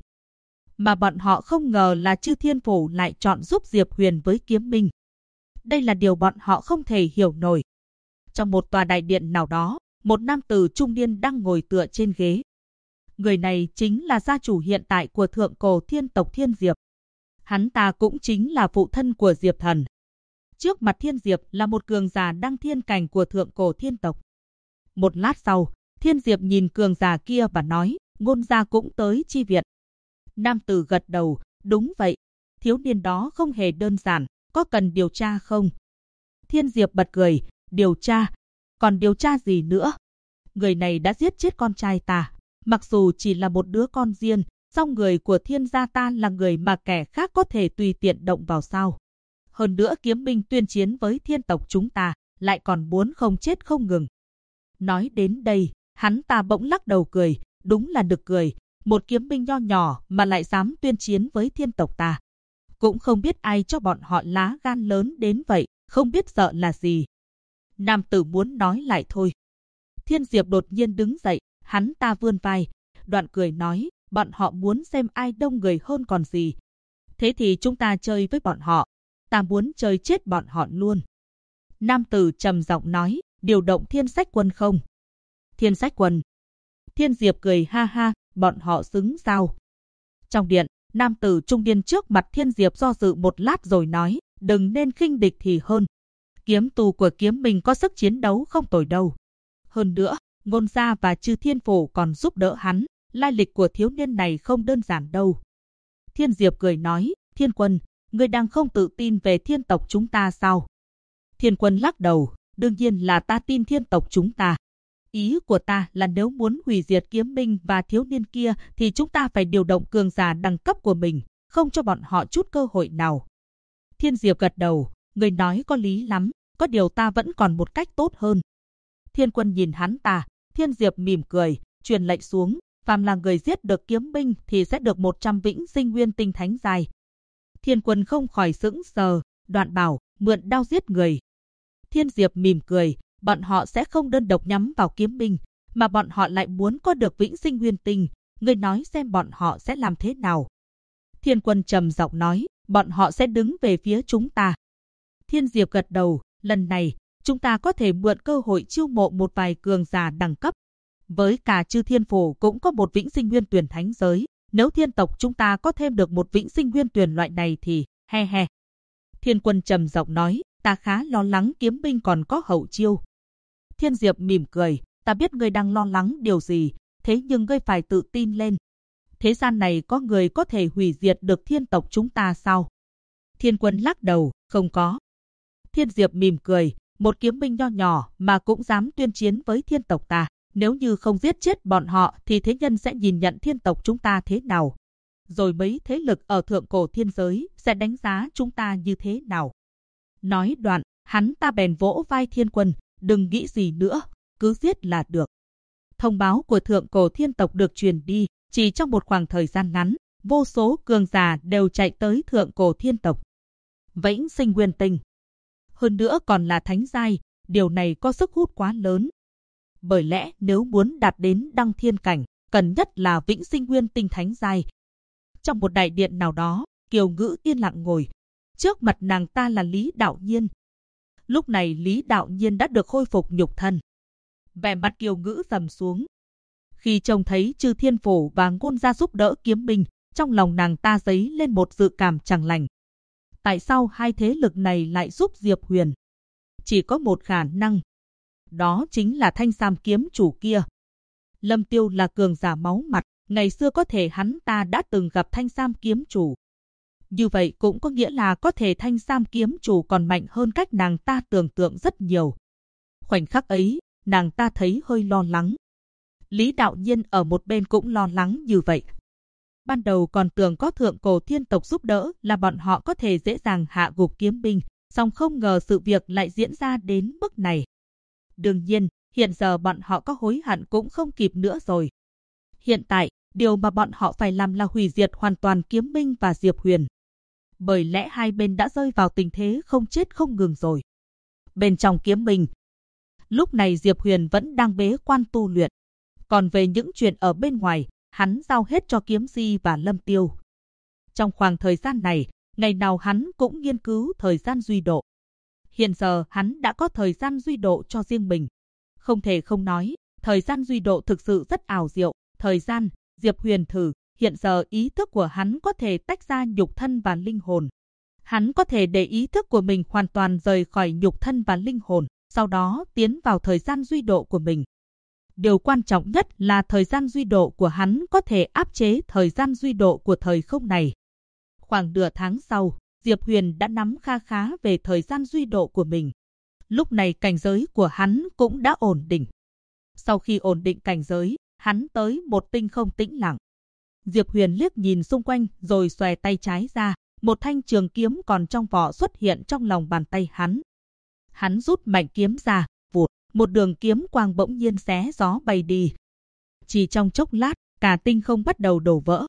Mà bọn họ không ngờ là Chư Thiên Phủ lại chọn giúp Diệp Huyền với Kiếm Minh. Đây là điều bọn họ không thể hiểu nổi. Trong một tòa đại điện nào đó, một nam tử trung niên đang ngồi tựa trên ghế. Người này chính là gia chủ hiện tại của thượng cổ thiên tộc Thiên Diệp. Hắn ta cũng chính là phụ thân của Diệp Thần. Trước mặt Thiên Diệp là một cường giả đăng thiên cảnh của thượng cổ thiên tộc. Một lát sau, Thiên Diệp nhìn cường giả kia và nói, Ngôn gia cũng tới chi viện. Nam tử gật đầu, đúng vậy, thiếu niên đó không hề đơn giản, có cần điều tra không? Thiên Diệp bật cười, điều tra? Còn điều tra gì nữa? Người này đã giết chết con trai ta, mặc dù chỉ là một đứa con riêng, song người của Thiên gia ta là người mà kẻ khác có thể tùy tiện động vào sao? Hơn nữa Kiếm Minh tuyên chiến với thiên tộc chúng ta, lại còn muốn không chết không ngừng. Nói đến đây, hắn ta bỗng lắc đầu cười, đúng là nực cười, một kiếm binh nho nhỏ mà lại dám tuyên chiến với thiên tộc ta. Cũng không biết ai cho bọn họ lá gan lớn đến vậy, không biết sợ là gì. Nam tử muốn nói lại thôi. Thiên Diệp đột nhiên đứng dậy, hắn ta vươn vai, đoạn cười nói, bọn họ muốn xem ai đông người hơn còn gì. Thế thì chúng ta chơi với bọn họ, ta muốn chơi chết bọn họ luôn. Nam tử trầm giọng nói, điều động Thiên Sách Quân không? Thiên Sách Quân. Thiên Diệp cười ha ha, bọn họ xứng sao? Trong điện, nam tử trung niên trước mặt Thiên Diệp do dự một lát rồi nói, đừng nên khinh địch thì hơn. Kiếm tù của Kiếm Minh có sức chiến đấu không tồi đâu. Hơn nữa, Ngôn gia và Chư Thiên Phủ còn giúp đỡ hắn, lai lịch của thiếu niên này không đơn giản đâu. Thiên Diệp cười nói, Thiên Quân, ngươi đang không tự tin về thiên tộc chúng ta sao? Thiên Quân lắc đầu, đương nhiên là ta tin thiên tộc chúng ta. Ý của ta là nếu muốn hủy diệt Kiếm Minh và thiếu niên kia thì chúng ta phải điều động cường giả đẳng cấp của mình, không cho bọn họ chút cơ hội nào. Thiên Diệp gật đầu, người nói có lý lắm, có điều ta vẫn còn một cách tốt hơn. Thiên Quân nhìn hắn ta, Thiên Diệp mỉm cười, truyền lệnh xuống, phàm là người giết được Kiếm Minh thì sẽ được 100 vĩnh sinh nguyên tinh thánh giai. Thiên Quân không khỏi sững sờ, đoạn bảo, mượn đao giết người. Thiên Diệp mỉm cười, bọn họ sẽ không đơn độc nhắm vào Kiếm Minh, mà bọn họ lại muốn có được vĩnh sinh nguyên tinh. Người nói xem bọn họ sẽ làm thế nào? Thiên Quân trầm giọng nói, bọn họ sẽ đứng về phía chúng ta. Thiên Diệp gật đầu, lần này, chúng ta có thể mượn cơ hội chiêu mộ một vài cường giả đẳng cấp. Với cả Chư Thiên Phủ cũng có một vĩnh sinh nguyên tuyển thánh giới. Nếu thiên tộc chúng ta có thêm được một vĩnh sinh nguyên tuyển loại này thì, he he. Thiên Quân trầm giọng nói, ta khá lo lắng Kiếm Minh còn có hậu chiêu. Thiên Diệp mỉm cười, ta biết ngươi đang lo lắng điều gì, thế nhưng ngươi phải tự tin lên. Thế gian này có người có thể hủy diệt được thiên tộc chúng ta sao? Thiên Quân lắc đầu, không có. Thiên Diệp mỉm cười, một kiếm binh nho nhỏ mà cũng dám tuyên chiến với thiên tộc ta. Nếu như không giết chết bọn họ thì thế nhân sẽ nhìn nhận thiên tộc chúng ta thế nào? Rồi mấy thế lực ở thượng cổ thiên giới sẽ đánh giá chúng ta như thế nào? Nói đoạn, hắn ta bèn vỗ vai Thiên Quân, đừng nghĩ gì nữa, cứ giết là được. Thông báo của thượng cổ thiên tộc được truyền đi, chỉ trong một khoảng thời gian ngắn, vô số cường giả đều chạy tới thượng cổ thiên tộc. Vĩnh sinh nguyên tinh. Hơn nữa còn là thánh giai, điều này có sức hút quá lớn. Bởi lẽ nếu muốn đạt đến đăng thiên cảnh, cần nhất là vĩnh sinh nguyên tinh thánh giai. Trong một đại điện nào đó, Kiều Ngữ yên lặng ngồi. Trước mặt nàng ta là Lý Đạo Nhiên. Lúc này Lý Đạo Nhiên đã được khôi phục nhục thân. Vẻ mặt Kiều Ngữ trầm xuống. Khi trông thấy Chư Thiên Phủ và Ngôn gia giúp đỡ Kiếm Minh, trong lòng nàng ta dấy lên một dự cảm chẳng lành. Tại sao hai thế lực này lại giúp Diệp Huyền? Chỉ có một khả năng. Đó chính là Thanh Sam kiếm chủ kia. Lâm Tiêu là cường giả máu mặt, ngày xưa có thể hắn ta đã từng gặp Thanh Sam kiếm chủ. Như vậy cũng có nghĩa là có thể Thanh Sam kiếm chủ còn mạnh hơn cách nàng ta tưởng tượng rất nhiều. Khoảnh khắc ấy, nàng ta thấy hơi lo lắng. Lý Đạo Nhiên ở một bên cũng lo lắng như vậy. Ban đầu còn tưởng có thượng cổ thiên tộc giúp đỡ là bọn họ có thể dễ dàng hạ gục kiếm binh, song không ngờ sự việc lại diễn ra đến mức này. Đương nhiên, hiện giờ bọn họ có hối hận cũng không kịp nữa rồi. Hiện tại, điều mà bọn họ phải làm là hủy diệt hoàn toàn kiếm binh và Diệp Huyền. Bởi lẽ hai bên đã rơi vào tình thế không chết không ngừng rồi. Bên trong kiếm binh, lúc này Diệp Huyền vẫn đang bế quan tu luyện. Còn về những chuyện ở bên ngoài, hắn giao hết cho Kiếm Di và Lâm Tiêu. Trong khoảng thời gian này, ngày nào hắn cũng nghiên cứu thời gian duy độ. Hiện giờ hắn đã có thời gian duy độ cho riêng mình. Không thể không nói, thời gian duy độ thực sự rất ảo diệu. Thời gian, Diệp Huyền thử, hiện giờ ý thức của hắn có thể tách ra nhục thân và linh hồn. Hắn có thể để ý thức của mình hoàn toàn rời khỏi nhục thân và linh hồn, sau đó tiến vào thời gian duy độ của mình. Điều quan trọng nhất là thời gian duy độ của hắn có thể áp chế thời gian duy độ của thời không này. Khoảng nửa tháng sau, Diệp Huyền đã nắm kha khá về thời gian duy độ của mình. Lúc này cảnh giới của hắn cũng đã ổn định. Sau khi ổn định cảnh giới, hắn tới một tinh không tĩnh lặng. Diệp Huyền liếc nhìn xung quanh rồi xòe tay trái ra, một thanh trường kiếm còn trong vỏ xuất hiện trong lòng bàn tay hắn. Hắn rút mạnh kiếm ra, vụt, một đường kiếm quang bỗng nhiên xé gió bay đi. Chỉ trong chốc lát, cả tinh không bắt đầu đổ vỡ.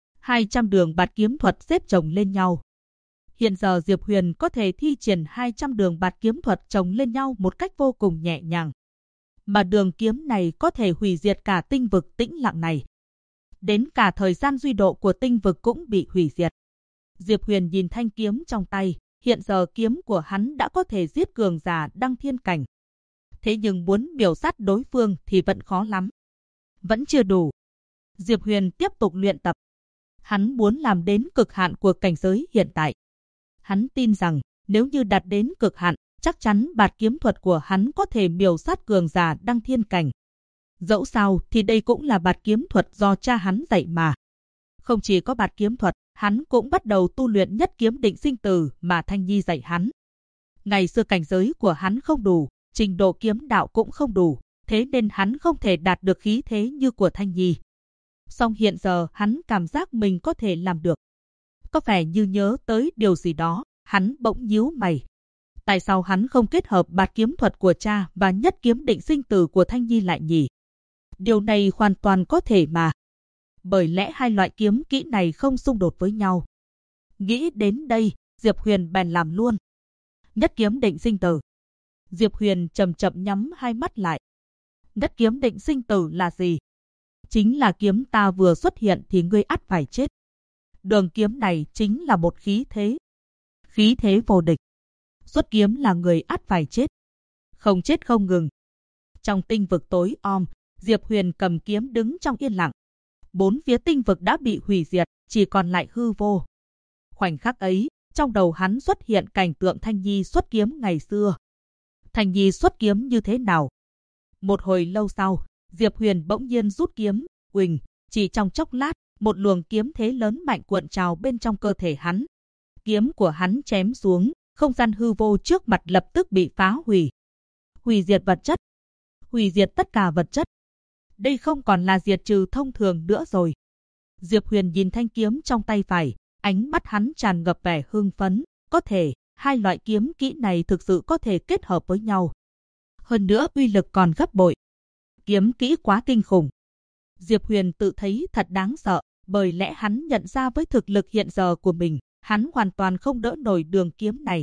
200 đường bạt kiếm thuật xếp chồng lên nhau. Hiện giờ Diệp Huyền có thể thi triển 200 đường bạt kiếm thuật chồng lên nhau một cách vô cùng nhẹ nhàng. Mà đường kiếm này có thể hủy diệt cả tinh vực tĩnh lặng này. Đến cả thời gian duy độ của tinh vực cũng bị hủy diệt. Diệp Huyền nhìn thanh kiếm trong tay, hiện giờ kiếm của hắn đã có thể giết cường giả đăng thiên cảnh. Thế nhưng muốn miểu sát đối phương thì vẫn khó lắm. Vẫn chưa đủ. Diệp Huyền tiếp tục luyện tập. Hắn muốn làm đến cực hạn của cảnh giới hiện tại. Hắn tin rằng nếu như đạt đến cực hạn, chắc chắn bạt kiếm thuật của hắn có thể miểu sát cường giả đăng thiên cảnh. Dẫu sao thì đây cũng là bạt kiếm thuật do cha hắn dạy mà. Không chỉ có bạt kiếm thuật, hắn cũng bắt đầu tu luyện nhất kiếm định sinh tử mà Thanh Nhi dạy hắn. Ngày xưa cảnh giới của hắn không đủ, trình độ kiếm đạo cũng không đủ, thế nên hắn không thể đạt được khí thế như của Thanh Nhi. Song hiện giờ hắn cảm giác mình có thể làm được. Có vẻ như nhớ tới điều gì đó, hắn bỗng nhíu mày. Tại sao hắn không kết hợp bạt kiếm thuật của cha và nhất kiếm định sinh tử của Thanh Nhi lại nhỉ? Điều này hoàn toàn có thể mà. Bởi lẽ hai loại kiếm kỹ này không xung đột với nhau. Nghĩ đến đây, Diệp Huyền bèn làm luôn. Nhất kiếm định sinh tử. Diệp Huyền chậm chậm nhắm hai mắt lại. Nhất kiếm định sinh tử là gì? Chính là kiếm ta vừa xuất hiện thì ngươi ắt phải chết. Đường kiếm này chính là một khí thế. Khí thế vô địch. Xuất kiếm là người ắt phải chết. Không chết không ngừng. Trong tinh vực tối om, Diệp Huyền cầm kiếm đứng trong yên lặng. Bốn phía tinh vực đã bị hủy diệt, chỉ còn lại hư vô. Khoảnh khắc ấy, trong đầu hắn xuất hiện cảnh tượng Thanh Nhi xuất kiếm ngày xưa. Thanh Nhi xuất kiếm như thế nào? Một hồi lâu sau, Diệp Huyền bỗng nhiên rút kiếm, uỳnh, chỉ trong chốc lát, một luồng kiếm thế lớn mạnh cuộn trào bên trong cơ thể hắn. Kiếm của hắn chém xuống, không gian hư vô trước mặt lập tức bị phá hủy. Hủy diệt vật chất. Hủy diệt tất cả vật chất. Đây không còn là diệt trừ thông thường nữa rồi. Diệp Huyền nhìn thanh kiếm trong tay phải, ánh mắt hắn tràn ngập vẻ hưng phấn. Có thể, hai loại kiếm kỹ này thực sự có thể kết hợp với nhau. Hơn nữa uy lực còn gấp bội. Kiếm kỹ quá kinh khủng. Diệp Huyền tự thấy thật đáng sợ, bởi lẽ hắn nhận ra với thực lực hiện giờ của mình, hắn hoàn toàn không đỡ nổi đường kiếm này.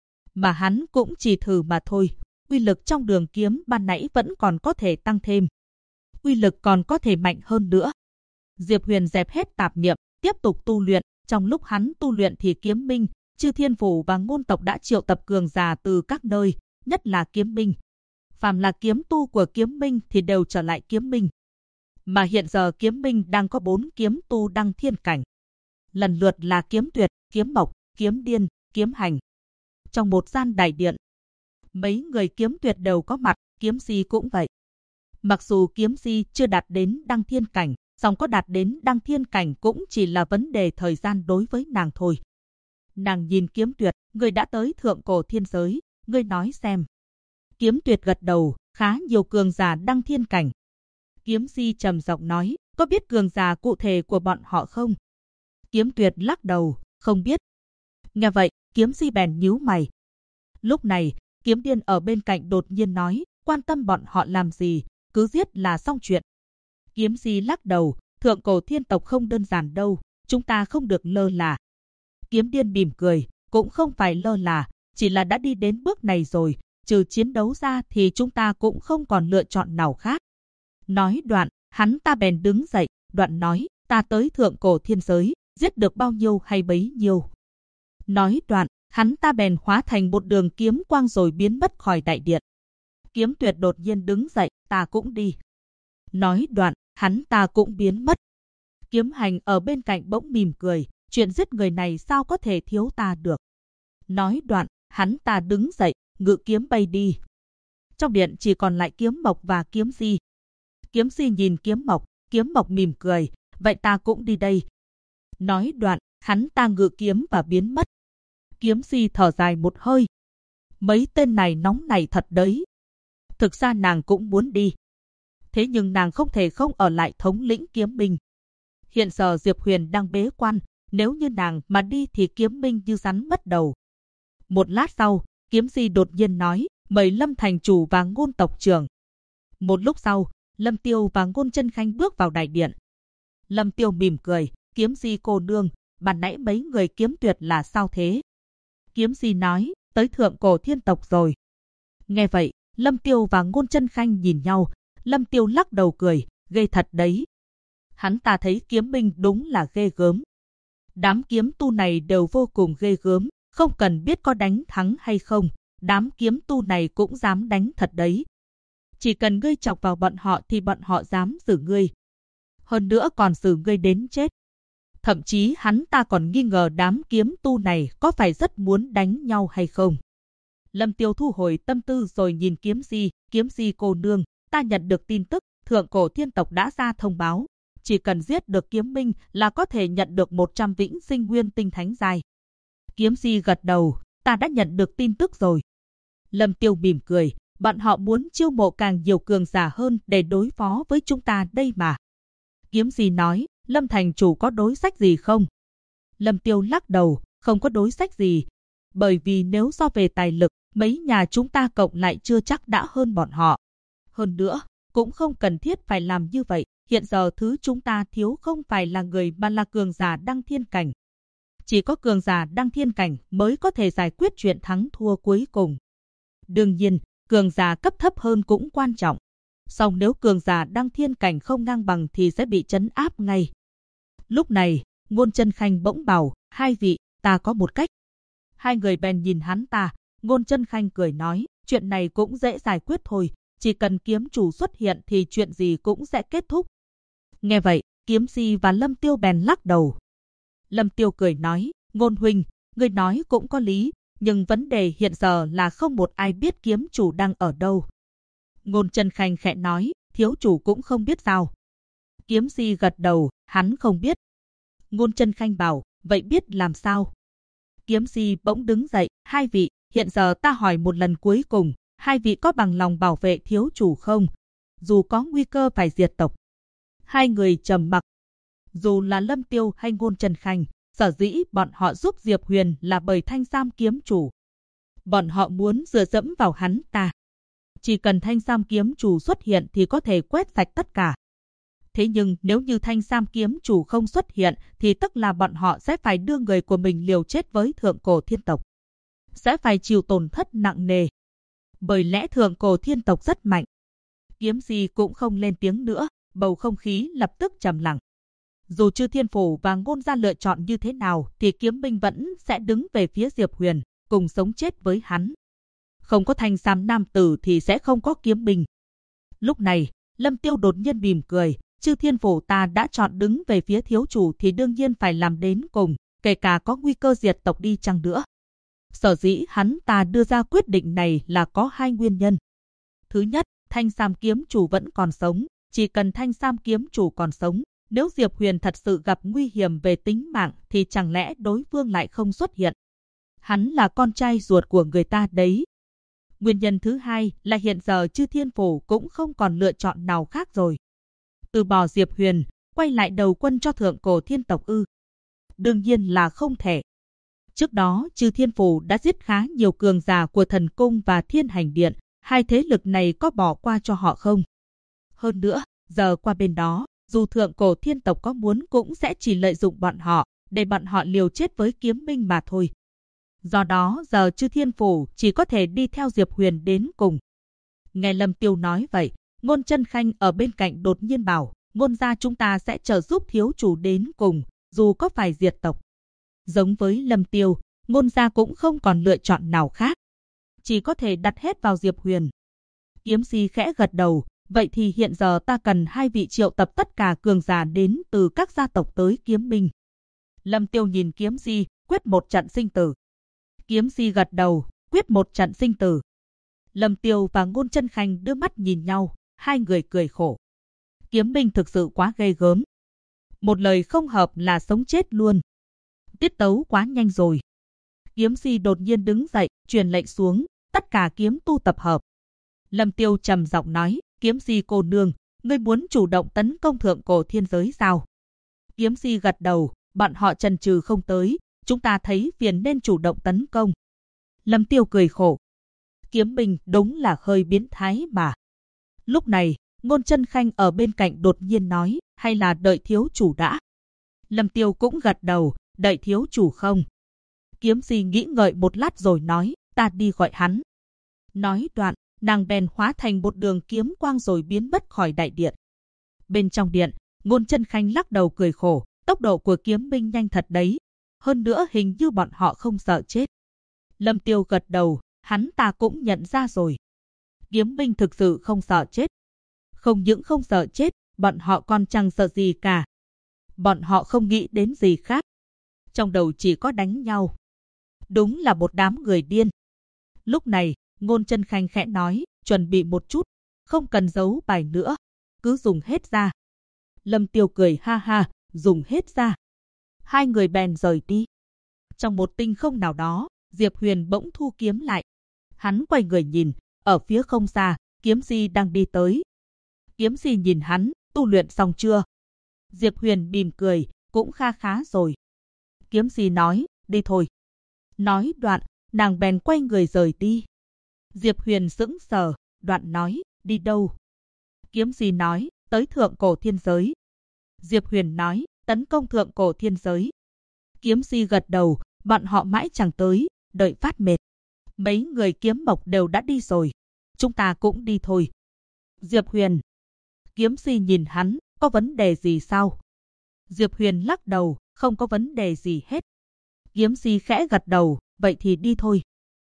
Mà hắn cũng chỉ thử mà thôi, uy lực trong đường kiếm ban nãy vẫn còn có thể tăng thêm. Uy lực còn có thể mạnh hơn nữa. Diệp Huyền dẹp hết tạp niệm, tiếp tục tu luyện. Trong lúc hắn tu luyện thì Kiếm Minh, Chư Thiên Phủ và Ngôn tộc đã triệu tập cường giả từ các nơi, nhất là Kiếm Minh. Phàm là kiếm tu của Kiếm Minh thì đều trở lại Kiếm Minh. Mà hiện giờ Kiếm Minh đang có 4 kiếm tu đăng thiên cảnh. Lần lượt là Kiếm Tuyệt, Kiếm Mộc, Kiếm Điên, Kiếm Hành. Trong một gian đại điện, mấy người Kiếm Tuyệt đều có mặt, Kiếm Si cũng vậy. Mặc dù Kiếm Si chưa đạt đến đăng thiên cảnh, song có đạt đến đăng thiên cảnh cũng chỉ là vấn đề thời gian đối với nàng thôi. Nàng nhìn Kiếm Tuyệt, người đã tới thượng cổ thiên giới, ngươi nói xem. Kiếm Tuyệt gật đầu, khá nhiều cường giả đăng thiên cảnh. Kiếm Si trầm giọng nói, có biết cường giả cụ thể của bọn họ không? Kiếm Tuyệt lắc đầu, không biết. Nghe vậy, Kiếm Si bèn nhíu mày. Lúc này, Kiếm Điên ở bên cạnh đột nhiên nói, quan tâm bọn họ làm gì, cứ giết là xong chuyện. Kiếm Si lắc đầu, thượng cổ thiên tộc không đơn giản đâu, chúng ta không được lơ là. Kiếm Điên mỉm cười, cũng không phải lơ là, chỉ là đã đi đến bước này rồi, trừ chiến đấu ra thì chúng ta cũng không còn lựa chọn nào khác. Nói đoạn, hắn ta bèn đứng dậy, đoạn nói, ta tới thượng cổ thiên giới, giết được bao nhiêu hay bấy nhiêu. Nói đoạn, hắn ta bèn hóa thành một đường kiếm quang rồi biến mất khỏi đại điện. Kiếm Tuyệt đột nhiên đứng dậy, ta cũng đi. Nói đoạn, hắn ta cũng biến mất. Kiếm Hành ở bên cạnh bỗng mỉm cười, chuyện giết người này sao có thể thiếu ta được. Nói đoạn, hắn ta đứng dậy, ngự kiếm bay đi. Trong điện chỉ còn lại Kiếm Mộc và Kiếm Si. Kiếm Si nhìn Kiếm Mộc mỉm cười, vậy ta cũng đi đây. Nói đoạn, hắn ta ngự kiếm và biến mất. Kiếm Si thở dài một hơi. Mấy tên này nóng này thật đấy. Thực ra nàng cũng muốn đi. Thế nhưng nàng không thể không ở lại thống lĩnh kiếm binh. Hiện giờ Diệp Huyền đang bế quan, nếu như nàng mà đi thì kiếm binh như rắn mất đầu. Một lát sau, Kiếm Si đột nhiên nói, mời Lâm thành chủ và Ngôn tộc trưởng. Một lúc sau, Lâm Tiêu và Ngôn Chân Khanh bước vào đại điện. Lâm Tiêu mỉm cười, Kiếm Si cô nương, ban nãy mấy người Kiếm Tuyệt là sao thế? Kiếm Si nói, tới thượng cổ thiên tộc rồi. Nghe vậy, Lâm Tiêu và Ngôn Chân Khanh nhìn nhau, Lâm Tiêu lắc đầu cười, ghê thật đấy. Hắn ta thấy kiếm binh đúng là ghê gớm. Đám kiếm tu này đều vô cùng ghê gớm, không cần biết có đánh thắng hay không, đám kiếm tu này cũng dám đánh thật đấy. Chỉ cần ngươi chọc vào bọn họ thì bọn họ dám xử ngươi. Hơn nữa còn xử ngươi đến chết. Thậm chí hắn ta còn nghi ngờ đám kiếm tu này có phải rất muốn đánh nhau hay không. Lâm Tiêu thu hồi tâm tư rồi nhìn Kiếm Si cô nương, ta nhận được tin tức, thượng cổ thiên tộc đã ra thông báo. Chỉ cần giết được kiếm binh là có thể nhận được 100 vĩnh sinh nguyên tinh thánh giai. Kiếm Si gật đầu, ta đã nhận được tin tức rồi. Lâm Tiêu mỉm cười, bọn họ muốn chiêu mộ càng nhiều cường giả hơn để đối phó với chúng ta đây mà. Kiếm Si nói, Lâm thành chủ có đối sách gì không? Lâm Tiêu lắc đầu, không có đối sách gì. Bởi vì nếu so về tài lực, mấy nhà chúng ta cộng lại chưa chắc đã hơn bọn họ. Hơn nữa, cũng không cần thiết phải làm như vậy. Hiện giờ thứ chúng ta thiếu không phải là người mà là cường giả đăng thiên cảnh. Chỉ có cường giả đăng thiên cảnh mới có thể giải quyết chuyện thắng thua cuối cùng. Đương nhiên, cường giả cấp thấp hơn cũng quan trọng. Song nếu cường giả đăng thiên cảnh không ngang bằng thì sẽ bị trấn áp ngay. Lúc này, Ngôn Chân Khanh bỗng bảo, hai vị, ta có một cách. Hai người bèn nhìn hắn ta, Ngôn Chân Khanh cười nói, chuyện này cũng dễ giải quyết thôi. Chỉ cần kiếm chủ xuất hiện thì chuyện gì cũng sẽ kết thúc. Nghe vậy, Kiếm Si và Lâm Tiêu bèn lắc đầu. Lâm Tiêu cười nói, Ngôn huynh, người nói cũng có lý, nhưng vấn đề hiện giờ là không một ai biết kiếm chủ đang ở đâu. Ngôn Chân Khanh khẽ nói, thiếu chủ cũng không biết sao. Kiếm Si gật đầu, hắn không biết. Ngôn Chân Khanh bảo, vậy biết làm sao? Kiếm Si bỗng đứng dậy, hai vị, hiện giờ ta hỏi một lần cuối cùng, hai vị có bằng lòng bảo vệ thiếu chủ không? Dù có nguy cơ phải diệt tộc. Hai người trầm mặc. Dù là Lâm Tiêu hay Ngôn Chân Khanh, sở dĩ bọn họ giúp Diệp Huyền là bởi Thanh Sam kiếm chủ. Bọn họ muốn dựa dẫm vào hắn ta. Chỉ cần Thanh Sam kiếm chủ xuất hiện thì có thể quét sạch tất cả. Thế nhưng nếu như Thanh Sam kiếm chủ không xuất hiện thì tức là bọn họ sẽ phải đưa người của mình liều chết với thượng cổ thiên tộc. Sẽ phải chịu tổn thất nặng nề. Bởi lẽ thượng cổ thiên tộc rất mạnh. Kiếm Si cũng không lên tiếng nữa, bầu không khí lập tức trầm lặng. Dù Chư Thiên Phủ và Ngôn gia lựa chọn như thế nào thì kiếm binh vẫn sẽ đứng về phía Diệp Huyền, cùng sống chết với hắn. Không có Thanh Sam nam tử thì sẽ không có kiếm binh. Lúc này, Lâm Tiêu đột nhiên mỉm cười, Chư Thiên Phủ ta đã chọn đứng về phía thiếu chủ thì đương nhiên phải làm đến cùng, kể cả có nguy cơ diệt tộc đi chăng nữa. Sở dĩ hắn ta đưa ra quyết định này là có hai nguyên nhân. Thứ nhất, Thanh Sam kiếm chủ vẫn còn sống, chỉ cần Thanh Sam kiếm chủ còn sống, nếu Diệp Huyền thật sự gặp nguy hiểm về tính mạng thì chẳng lẽ đối phương lại không xuất hiện. Hắn là con trai ruột của người ta đấy. Nguyên nhân thứ hai là hiện giờ Chư Thiên Phủ cũng không còn lựa chọn nào khác rồi. Từ bỏ Diệp Huyền, quay lại đầu quân cho Thượng Cổ Thiên Tộc ư? Đương nhiên là không thể. Trước đó Chư Thiên Phủ đã giết khá nhiều cường giả của Thần Cung và Thiên Hành Điện, hai thế lực này có bỏ qua cho họ không? Hơn nữa, giờ qua bên đó, dù Thượng Cổ Thiên Tộc có muốn cũng sẽ chỉ lợi dụng bọn họ, để bọn họ liều chết với Kiếm Minh mà thôi. Do đó giờ Chư Thiên Phủ chỉ có thể đi theo Diệp Huyền đến cùng. Nghe Lâm Tiêu nói vậy, Ngôn Chân Khanh ở bên cạnh đột nhiên bảo, Ngôn gia chúng ta sẽ trợ giúp thiếu chủ đến cùng, dù có phải diệt tộc. Giống với Lâm Tiêu, Ngôn gia cũng không còn lựa chọn nào khác. Chỉ có thể đặt hết vào Diệp Huyền. Kiếm Si khẽ gật đầu, vậy thì hiện giờ ta cần hai vị triệu tập tất cả cường giả đến từ các gia tộc tới Kiếm Minh. Lâm Tiêu nhìn Kiếm Si, quyết một trận sinh tử. Kiếm Si gật đầu, quyết một trận sinh tử. Lâm Tiêu và Ngôn Chân Khanh đưa mắt nhìn nhau, hai người cười khổ. Kiếm Minh thực sự quá ghê gớm. Một lời không hợp là sống chết luôn. Tiết tấu quá nhanh rồi. Kiếm Si đột nhiên đứng dậy, truyền lệnh xuống, tất cả kiếm tu tập hợp. Lâm Tiêu trầm giọng nói, Kiếm Si cô nương, ngươi muốn chủ động tấn công Thượng Cổ Thiên Giới sao? Kiếm Si gật đầu, bọn họ chần chừ không tới, chúng ta thấy phiền nên chủ động tấn công. Lâm Tiêu cười khổ. Kiếm Minh đúng là hơi biến thái mà. Lúc này, Ngôn Chân Khanh ở bên cạnh đột nhiên nói, hay là đợi thiếu chủ đã. Lâm Tiêu cũng gật đầu, đợi thiếu chủ không? Kiếm Si nghĩ ngợi một lát rồi nói, ta đi gọi hắn. Nói đoạn, nàng bèn hóa thành một đường kiếm quang rồi biến mất khỏi đại điện. Bên trong điện, Ngôn Chân Khanh lắc đầu cười khổ, tốc độ của Kiếm Minh nhanh thật đấy. Hơn nữa hình như bọn họ không sợ chết. Lâm Tiêu gật đầu, hắn ta cũng nhận ra rồi. Kiếm Minh thực sự không sợ chết. Không những không sợ chết, bọn họ còn chẳng sợ gì cả. Bọn họ không nghĩ đến gì khác. Trong đầu chỉ có đánh nhau. Đúng là một đám người điên. Lúc này, Ngôn Chân Khanh khẽ nói, chuẩn bị một chút, không cần giấu bài nữa, cứ dùng hết ra. Lâm Tiêu cười ha ha, dùng hết ra. Hai người bèn rời đi. Trong một tinh không nào đó, Diệp Huyền bỗng thu kiếm lại. Hắn quay người nhìn, ở phía không xa, Kiếm Si đang đi tới. Kiếm Si nhìn hắn, tu luyện xong chưa? Diệp Huyền mỉm cười, cũng khá rồi. Kiếm Si nói, đi thôi. Nói đoạn, nàng bèn quay người rời đi. Diệp Huyền sững sờ, đoạn nói, đi đâu? Kiếm Si nói, tới Thượng Cổ Thiên Giới. Diệp Huyền nói, tấn công Thượng Cổ Thiên Giới. Kiếm Si gật đầu, bọn họ mãi chẳng tới, đợi phát mệt. Mấy người Kiếm Mộc đều đã đi rồi. Chúng ta cũng đi thôi. Diệp Huyền. Kiếm Si nhìn hắn, có vấn đề gì sao? Diệp Huyền lắc đầu, không có vấn đề gì hết. Kiếm Si khẽ gật đầu, vậy thì đi thôi.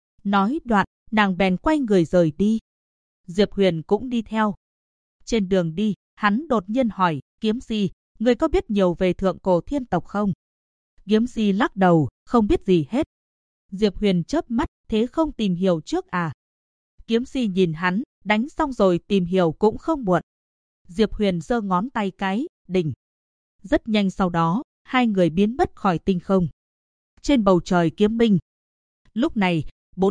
Nói đoạn, nàng bèn quay người rời đi. Diệp Huyền cũng đi theo. Trên đường đi, hắn đột nhiên hỏi, Kiếm Si, ngươi có biết nhiều về Thượng Cổ Thiên Tộc không? Kiếm Si lắc đầu, không biết gì hết. Diệp Huyền chớp mắt, thế không tìm hiểu trước à? Kiếm Si nhìn hắn, đánh xong rồi tìm hiểu cũng không muộn. Diệp Huyền giơ ngón tay cái, đỉnh. Rất nhanh sau đó, hai người biến mất khỏi tinh không. Trên bầu trời Kiếm Minh. Lúc này,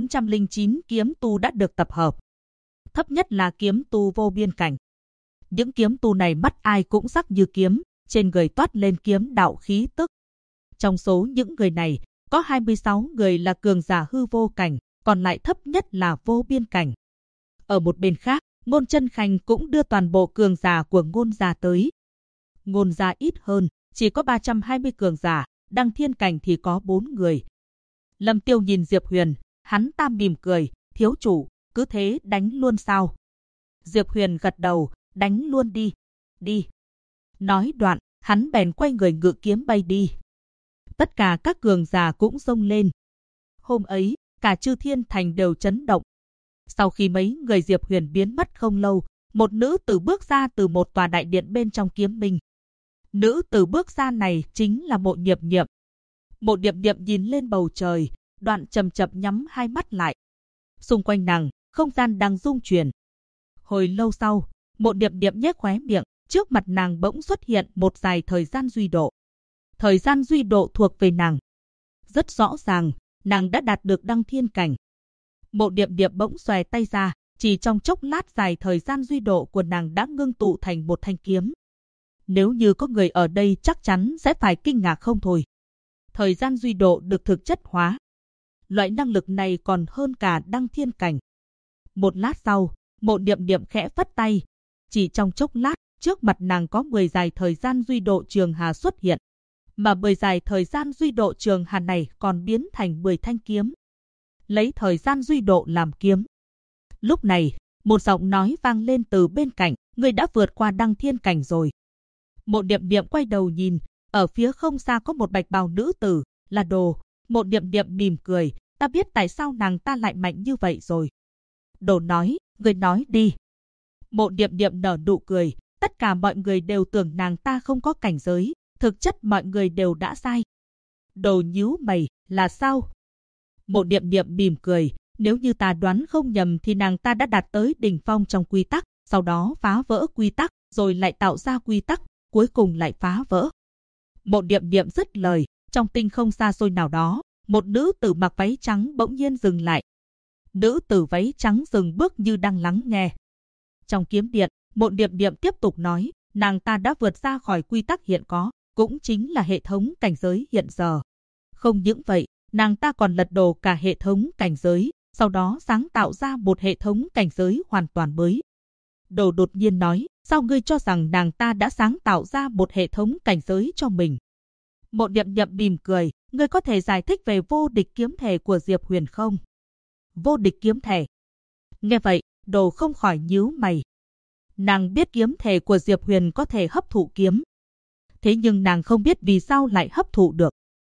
409 kiếm tu đã được tập hợp. Thấp nhất là kiếm tu vô biên cảnh. Những kiếm tu này mắt ai cũng sắc như kiếm, trên người toát lên kiếm đạo khí tức. Trong số những người này, có 26 người là cường giả hư vô cảnh, còn lại thấp nhất là vô biên cảnh. Ở một bên khác, Ngôn Chân Khanh cũng đưa toàn bộ cường giả của Ngôn gia tới. Ngôn gia ít hơn, chỉ có 320 cường giả, đăng thiên cảnh thì có 4 người. Lâm Tiêu nhìn Diệp Huyền, hắn ta mỉm cười, thiếu chủ, cứ thế đánh luôn sao? Diệp Huyền gật đầu, đánh luôn đi, đi. Nói đoạn, hắn bèn quay người ngự kiếm bay đi. Tất cả các cường giả cũng xông lên. Hôm ấy, cả Chư Thiên Thành đều chấn động. Sau khi mấy người Diệp Huyền biến mất không lâu, một nữ tử bước ra từ một tòa đại điện bên trong Kiếm Minh. Nữ tử bước ra này chính là Mộ Niệm Niệm. Mộ Niệm Niệm nhìn lên bầu trời, đoạn chậm chậm nhắm hai mắt lại. Xung quanh nàng, không gian đang rung chuyển. Hồi lâu sau, Mộ Niệm Niệm nhếch khóe miệng, trước mặt nàng bỗng xuất hiện một dải thời gian duy độ. Thời gian duy độ thuộc về nàng. Rất rõ ràng, nàng đã đạt được đăng thiên cảnh. Mộ Điệp Điệp bỗng xòe tay ra, chỉ trong chốc lát dài thời gian duy độ của nàng đã ngưng tụ thành một thanh kiếm. Nếu như có người ở đây chắc chắn sẽ phải kinh ngạc không thôi. Thời gian duy độ được thực chất hóa. Loại năng lực này còn hơn cả đăng thiên cảnh. Một lát sau, Mộ Điệp Điệp khẽ phất tay. Chỉ trong chốc lát, trước mặt nàng có 10 dài thời gian duy độ trường hà xuất hiện. Mà 10 dài thời gian duy độ trường hà này còn biến thành 10 thanh kiếm. Lấy thời gian duy độ làm kiếm. Lúc này, một giọng nói vang lên từ bên cạnh, người đã vượt qua đăng thiên cảnh rồi. Mộ Điệp Điệp quay đầu nhìn, ở phía không xa có một bạch bào nữ tử, là Đồ. Mộ Điệp Điệp mỉm cười, ta biết tại sao nàng ta lại mạnh như vậy rồi. Đồ nói, người nói đi. Mộ Điệp Điệp nở nụ cười, tất cả mọi người đều tưởng nàng ta không có cảnh giới, thực chất mọi người đều đã sai. Đồ nhíu mày, là sao? Mộ Điệp Điệp mỉm cười, nếu như ta đoán không nhầm thì nàng ta đã đạt tới đỉnh phong trong quy tắc, sau đó phá vỡ quy tắc, rồi lại tạo ra quy tắc, cuối cùng lại phá vỡ. Mộ Điệp Điệp dứt lời, trong tinh không xa xôi nào đó, một nữ tử mặc váy trắng bỗng nhiên dừng lại. Nữ tử váy trắng dừng bước như đang lắng nghe. Trong kiếm điện, Mộ Điệp Điệp tiếp tục nói, nàng ta đã vượt ra khỏi quy tắc hiện có, cũng chính là hệ thống cảnh giới hiện giờ. Không những vậy, nàng ta còn lật đổ cả hệ thống cảnh giới, sau đó sáng tạo ra một hệ thống cảnh giới hoàn toàn mới. Đồ đột nhiên nói, sao ngươi cho rằng nàng ta đã sáng tạo ra một hệ thống cảnh giới cho mình? Mộ Điệp Điệp mỉm cười, ngươi có thể giải thích về vô địch kiếm thể của Diệp Huyền không? Vô địch kiếm thể. Nghe vậy, Đồ không khỏi nhíu mày. Nàng biết kiếm thể của Diệp Huyền có thể hấp thụ kiếm. Thế nhưng nàng không biết vì sao lại hấp thụ được.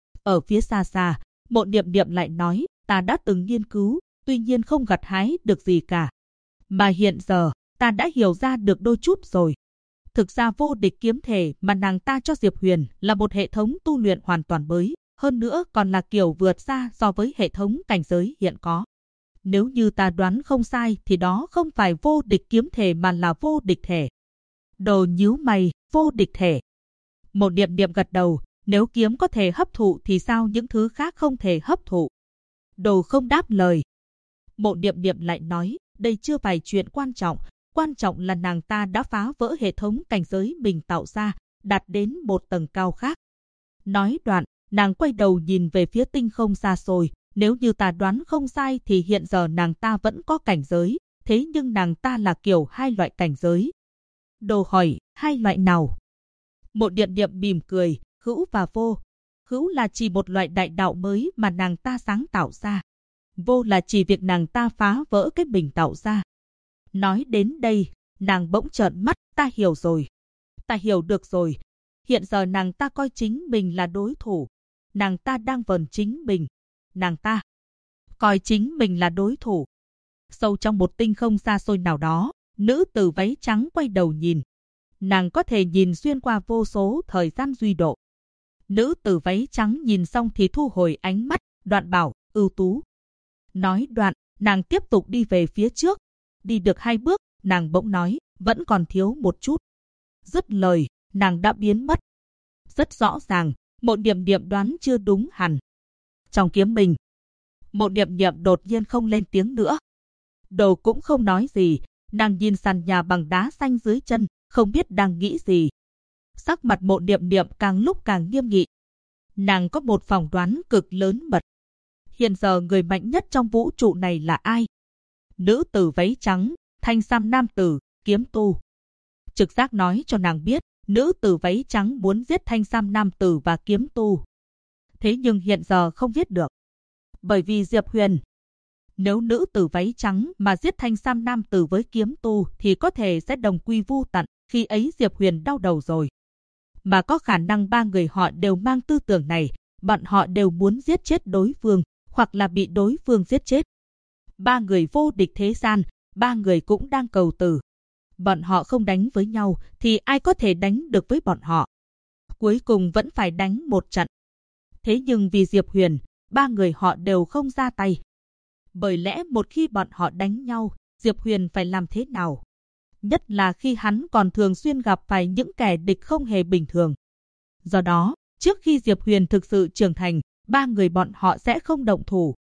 Ở phía xa xa, Mộ Điệp Điệp lại nói, ta đã từng nghiên cứu, tuy nhiên không gặt hái được gì cả. Mà hiện giờ, ta đã hiểu ra được đôi chút rồi. Thực ra vô địch kiếm thể mà nàng ta cho Diệp Huyền là một hệ thống tu luyện hoàn toàn mới, hơn nữa còn là kiểu vượt xa so với hệ thống cảnh giới hiện có. Nếu như ta đoán không sai thì đó không phải vô địch kiếm thể mà là vô địch thể. Đồ nhíu mày, vô địch thể. Mộ Điệp Điệp gật đầu, nếu kiếm có thể hấp thụ thì sao những thứ khác không thể hấp thụ? Đồ không đáp lời. Mộ Điệp Điệp lại nói, đây chưa phải chuyện quan trọng là nàng ta đã phá vỡ hệ thống cảnh giới mình tạo ra, đạt đến một tầng cao khác. Nói đoạn, nàng quay đầu nhìn về phía tinh không xa xôi, nếu như ta đoán không sai thì hiện giờ nàng ta vẫn có cảnh giới, thế nhưng nàng ta là kiểu hai loại cảnh giới. Đồ hỏi, hai loại nào? Mộ Điệp Điệp mỉm cười, hữu và vô. Hữu là chỉ một loại đại đạo mới mà nàng ta sáng tạo ra. Vô là chỉ việc nàng ta phá vỡ cái mình tạo ra. Nói đến đây, nàng bỗng trợn mắt, ta hiểu rồi. Ta hiểu được rồi. Hiện giờ nàng ta coi chính mình là đối thủ. Nàng ta đang vờn chính mình. Nàng ta coi chính mình là đối thủ. Sâu trong một tinh không xa xôi nào đó, nữ tử váy trắng quay đầu nhìn. Nàng có thể nhìn xuyên qua vô số thời gian duy độ. Nữ tử váy trắng nhìn xong thì thu hồi ánh mắt, đoạn bảo, ưu tú. Nói đoạn, nàng tiếp tục đi về phía trước. Đi được 2 bước, nàng bỗng nói, vẫn còn thiếu một chút. Dứt lời, nàng đã biến mất. Rất rõ ràng, Mộ Điệp Điệp đoán chưa đúng hẳn. Trong kiếm mình, Mộ Điệp Điệp đột nhiên không lên tiếng nữa. Đồ cũng không nói gì, nàng nhìn sàn nhà bằng đá xanh dưới chân, không biết đang nghĩ gì. Sắc mặt Mộ Điệp Điệp càng lúc càng nghiêm nghị. Nàng có một phỏng đoán cực lớn mật. Hiện giờ người mạnh nhất trong vũ trụ này là ai? Nữ tử váy trắng, thanh sam nam tử, kiếm tu. Trực giác nói cho nàng biết, nữ tử váy trắng muốn giết thanh sam nam tử và kiếm tu. Thế nhưng hiện giờ không giết được. Bởi vì Diệp Huyền. Nếu nữ tử váy trắng mà giết thanh sam nam tử với kiếm tu thì có thể sẽ đồng quy vu tận, khi ấy Diệp Huyền đau đầu rồi. Mà có khả năng 3 người họ đều mang tư tưởng này, bọn họ đều muốn giết chết đối phương, hoặc là bị đối phương giết chết. 3 người vô địch thế gian, 3 người cũng đang cầu tử. Bọn họ không đánh với nhau thì ai có thể đánh được với bọn họ? Cuối cùng vẫn phải đánh một trận. Thế nhưng vì Diệp Huyền, 3 người họ đều không ra tay. Bởi lẽ một khi bọn họ đánh nhau, Diệp Huyền phải làm thế nào? Nhất là khi hắn còn thường xuyên gặp phải những kẻ địch không hề bình thường. Do đó, trước khi Diệp Huyền thực sự trưởng thành, 3 người bọn họ sẽ không động thủ.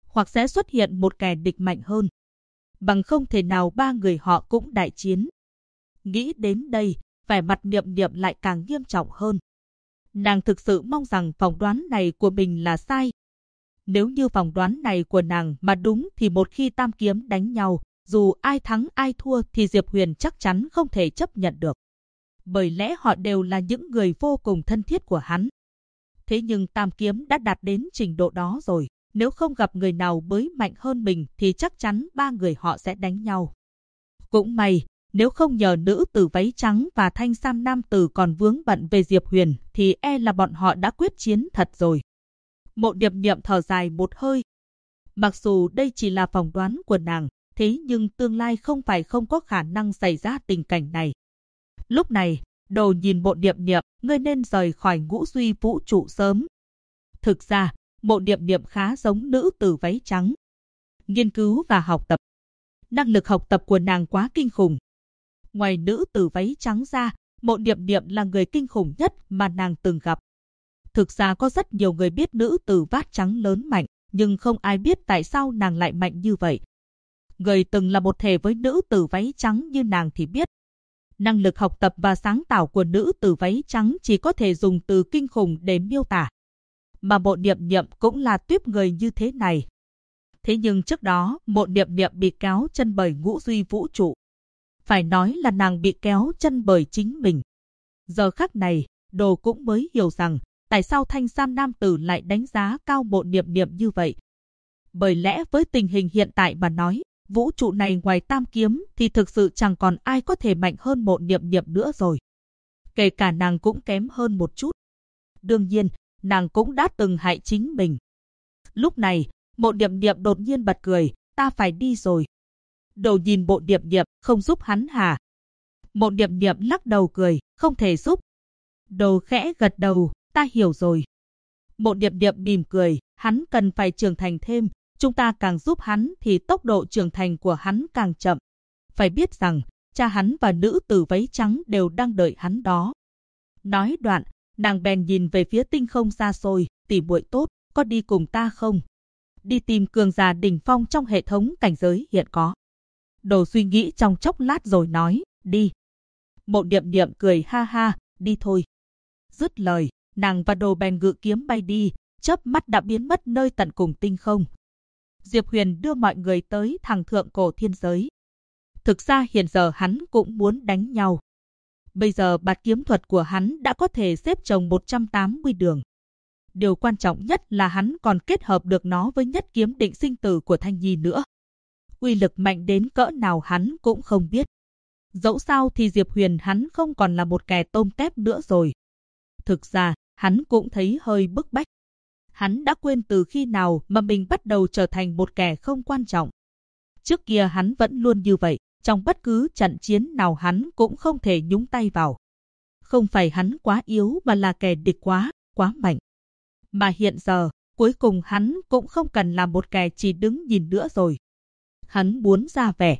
hoặc sẽ xuất hiện một kẻ địch mạnh hơn. Bằng không thể nào ba người họ cũng đại chiến. Nghĩ đến đây, vẻ mặt Niệm Niệm lại càng nghiêm trọng hơn. Nàng thực sự mong rằng phỏng đoán này của mình là sai. Nếu như phỏng đoán này của nàng mà đúng thì một khi tam kiếm đánh nhau, dù ai thắng ai thua thì Diệp Huyền chắc chắn không thể chấp nhận được. Bởi lẽ họ đều là những người vô cùng thân thiết của hắn. Thế nhưng tam kiếm đã đạt đến trình độ đó rồi. Nếu không gặp người nào mới mạnh hơn mình thì chắc chắn ba người họ sẽ đánh nhau. Cũng may, nếu không nhờ nữ tử váy trắng và thanh sam nam tử còn vướng bận về Diệp Huyền thì e là bọn họ đã quyết chiến thật rồi. Mộ Niệm Niệm thở dài một hơi. Mặc dù đây chỉ là phỏng đoán của nàng, thế nhưng tương lai không phải không có khả năng xảy ra tình cảnh này. Lúc này, Đồ nhìn Mộ Niệm Niệm, ngươi nên rời khỏi ngũ duy vũ trụ sớm. Thực ra, Mộ Niệm Niệm khá giống nữ tử váy trắng. Nghiên cứu và học tập. Năng lực học tập của nàng quá kinh khủng. Ngoài nữ tử váy trắng ra, Mộ Niệm Niệm là người kinh khủng nhất mà nàng từng gặp. Thực ra có rất nhiều người biết nữ tử vát trắng lớn mạnh, nhưng không ai biết tại sao nàng lại mạnh như vậy. Người từng là một thể với nữ tử váy trắng như nàng thì biết. Năng lực học tập và sáng tạo của nữ tử váy trắng chỉ có thể dùng từ kinh khủng để miêu tả. Mà Mộ Niệm Niệm cũng là tuýp người như thế này. Thế nhưng trước đó, Mộ Niệm Niệm bị kéo chân bởi ngũ duy vũ trụ. Phải nói là nàng bị kéo chân bởi chính mình. Giờ khắc này, Đồ cũng mới hiểu rằng tại sao thanh sam nam tử lại đánh giá cao Mộ Niệm Niệm như vậy. Bởi lẽ với tình hình hiện tại mà nói, vũ trụ này ngoài tam kiếm thì thực sự chẳng còn ai có thể mạnh hơn Mộ Niệm Niệm nữa rồi. Kể cả nàng cũng kém hơn một chút. Đương nhiên, nàng cũng đã từng hại chính mình. Lúc này, Mộ Niệm Niệm đột nhiên bật cười, ta phải đi rồi. Đồ nhìn Mộ Niệm Niệm, không giúp hắn hả? Mộ Niệm Niệm lắc đầu cười, không thể giúp. Đồ khẽ gật đầu, ta hiểu rồi. Mộ Niệm Niệm mỉm cười, hắn cần phải trưởng thành thêm, chúng ta càng giúp hắn thì tốc độ trưởng thành của hắn càng chậm. Phải biết rằng, cha hắn và nữ tử váy trắng đều đang đợi hắn đó. Nói đoạn, nàng bèn nhìn về phía tinh không xa xôi, tỷ muội tốt, có đi cùng ta không? Đi tìm cường giả đỉnh phong trong hệ thống cảnh giới hiện có. Đồ suy nghĩ trong chốc lát rồi nói, đi. Mộ Niệm Niệm cười ha ha, đi thôi. Dứt lời, nàng và Đồ bèn ngự kiếm bay đi, chớp mắt đã biến mất nơi tận cùng tinh không. Diệp Huyền đưa mọi người tới thẳng thượng cổ thiên giới. Thực ra hiện giờ hắn cũng muốn đánh nhau. Bây giờ bạt kiếm thuật của hắn đã có thể xếp chồng 180 đường. Điều quan trọng nhất là hắn còn kết hợp được nó với nhất kiếm định sinh tử của Thanh Nhi nữa. Uy lực mạnh đến cỡ nào hắn cũng không biết. Dẫu sao thì Diệp Huyền hắn không còn là một kẻ tôm tép nữa rồi. Thực ra, hắn cũng thấy hơi bức bách. Hắn đã quên từ khi nào mà mình bắt đầu trở thành một kẻ không quan trọng. Trước kia hắn vẫn luôn như vậy, trong bất cứ trận chiến nào hắn cũng không thể nhúng tay vào. Không phải hắn quá yếu mà là kẻ địch quá mạnh. Mà hiện giờ, cuối cùng hắn cũng không cần là một kẻ chỉ đứng nhìn nữa rồi. Hắn muốn ra vẻ.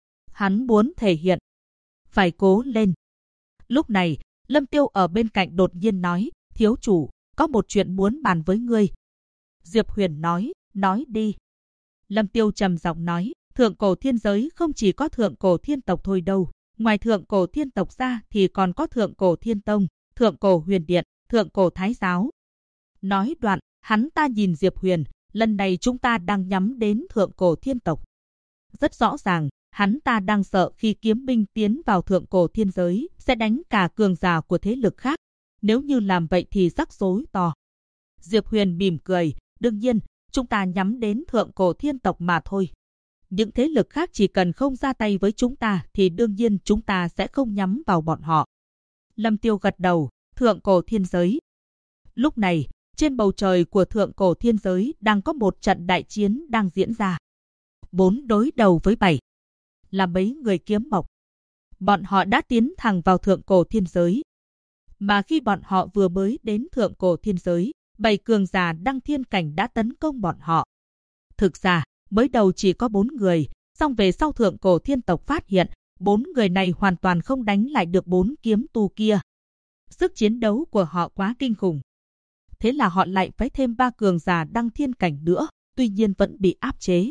Hắn muốn thể hiện. Phải cố lên. Lúc này, Lâm Tiêu ở bên cạnh đột nhiên nói, thiếu chủ, có một chuyện muốn bàn với ngươi. Diệp Huyền nói đi. Lâm Tiêu trầm giọng nói, thượng cổ thiên giới không chỉ có thượng cổ thiên tộc thôi đâu. Ngoài thượng cổ thiên tộc ra thì còn có thượng cổ thiên tông, thượng cổ huyền điện, thượng cổ thái giáo. Nói đoạn, hắn ta nhìn Diệp Huyền, lần này chúng ta đang nhắm đến thượng cổ thiên tộc. Rất rõ ràng, hắn ta đang sợ khi kiếm binh tiến vào thượng cổ thiên giới, sẽ đánh cả cường giả của thế lực khác. Nếu như làm vậy thì rắc rối to. Diệp Huyền mỉm cười, đương nhiên, chúng ta nhắm đến thượng cổ thiên tộc mà thôi. Những thế lực khác chỉ cần không ra tay với chúng ta thì đương nhiên chúng ta sẽ không nhắm vào bọn họ. Lâm Tiêu gật đầu, thượng cổ thiên giới. Lúc này, trên bầu trời của thượng cổ thiên giới đang có một trận đại chiến đang diễn ra. 4 đối đầu với 7. Là mấy người kiếm mộc. Bọn họ đã tiến thẳng vào thượng cổ thiên giới. Mà khi bọn họ vừa mới đến thượng cổ thiên giới, 7 cường giả đăng thiên cảnh đã tấn công bọn họ. Thực ra, mới đầu chỉ có 4 người, song về sau thượng cổ thiên tộc phát hiện, 4 người này hoàn toàn không đánh lại được 4 kiếm tu kia. Sức chiến đấu của họ quá kinh khủng. Thế là họ lại phái thêm 3 cường giả đăng thiên cảnh nữa, tuy nhiên vẫn bị áp chế.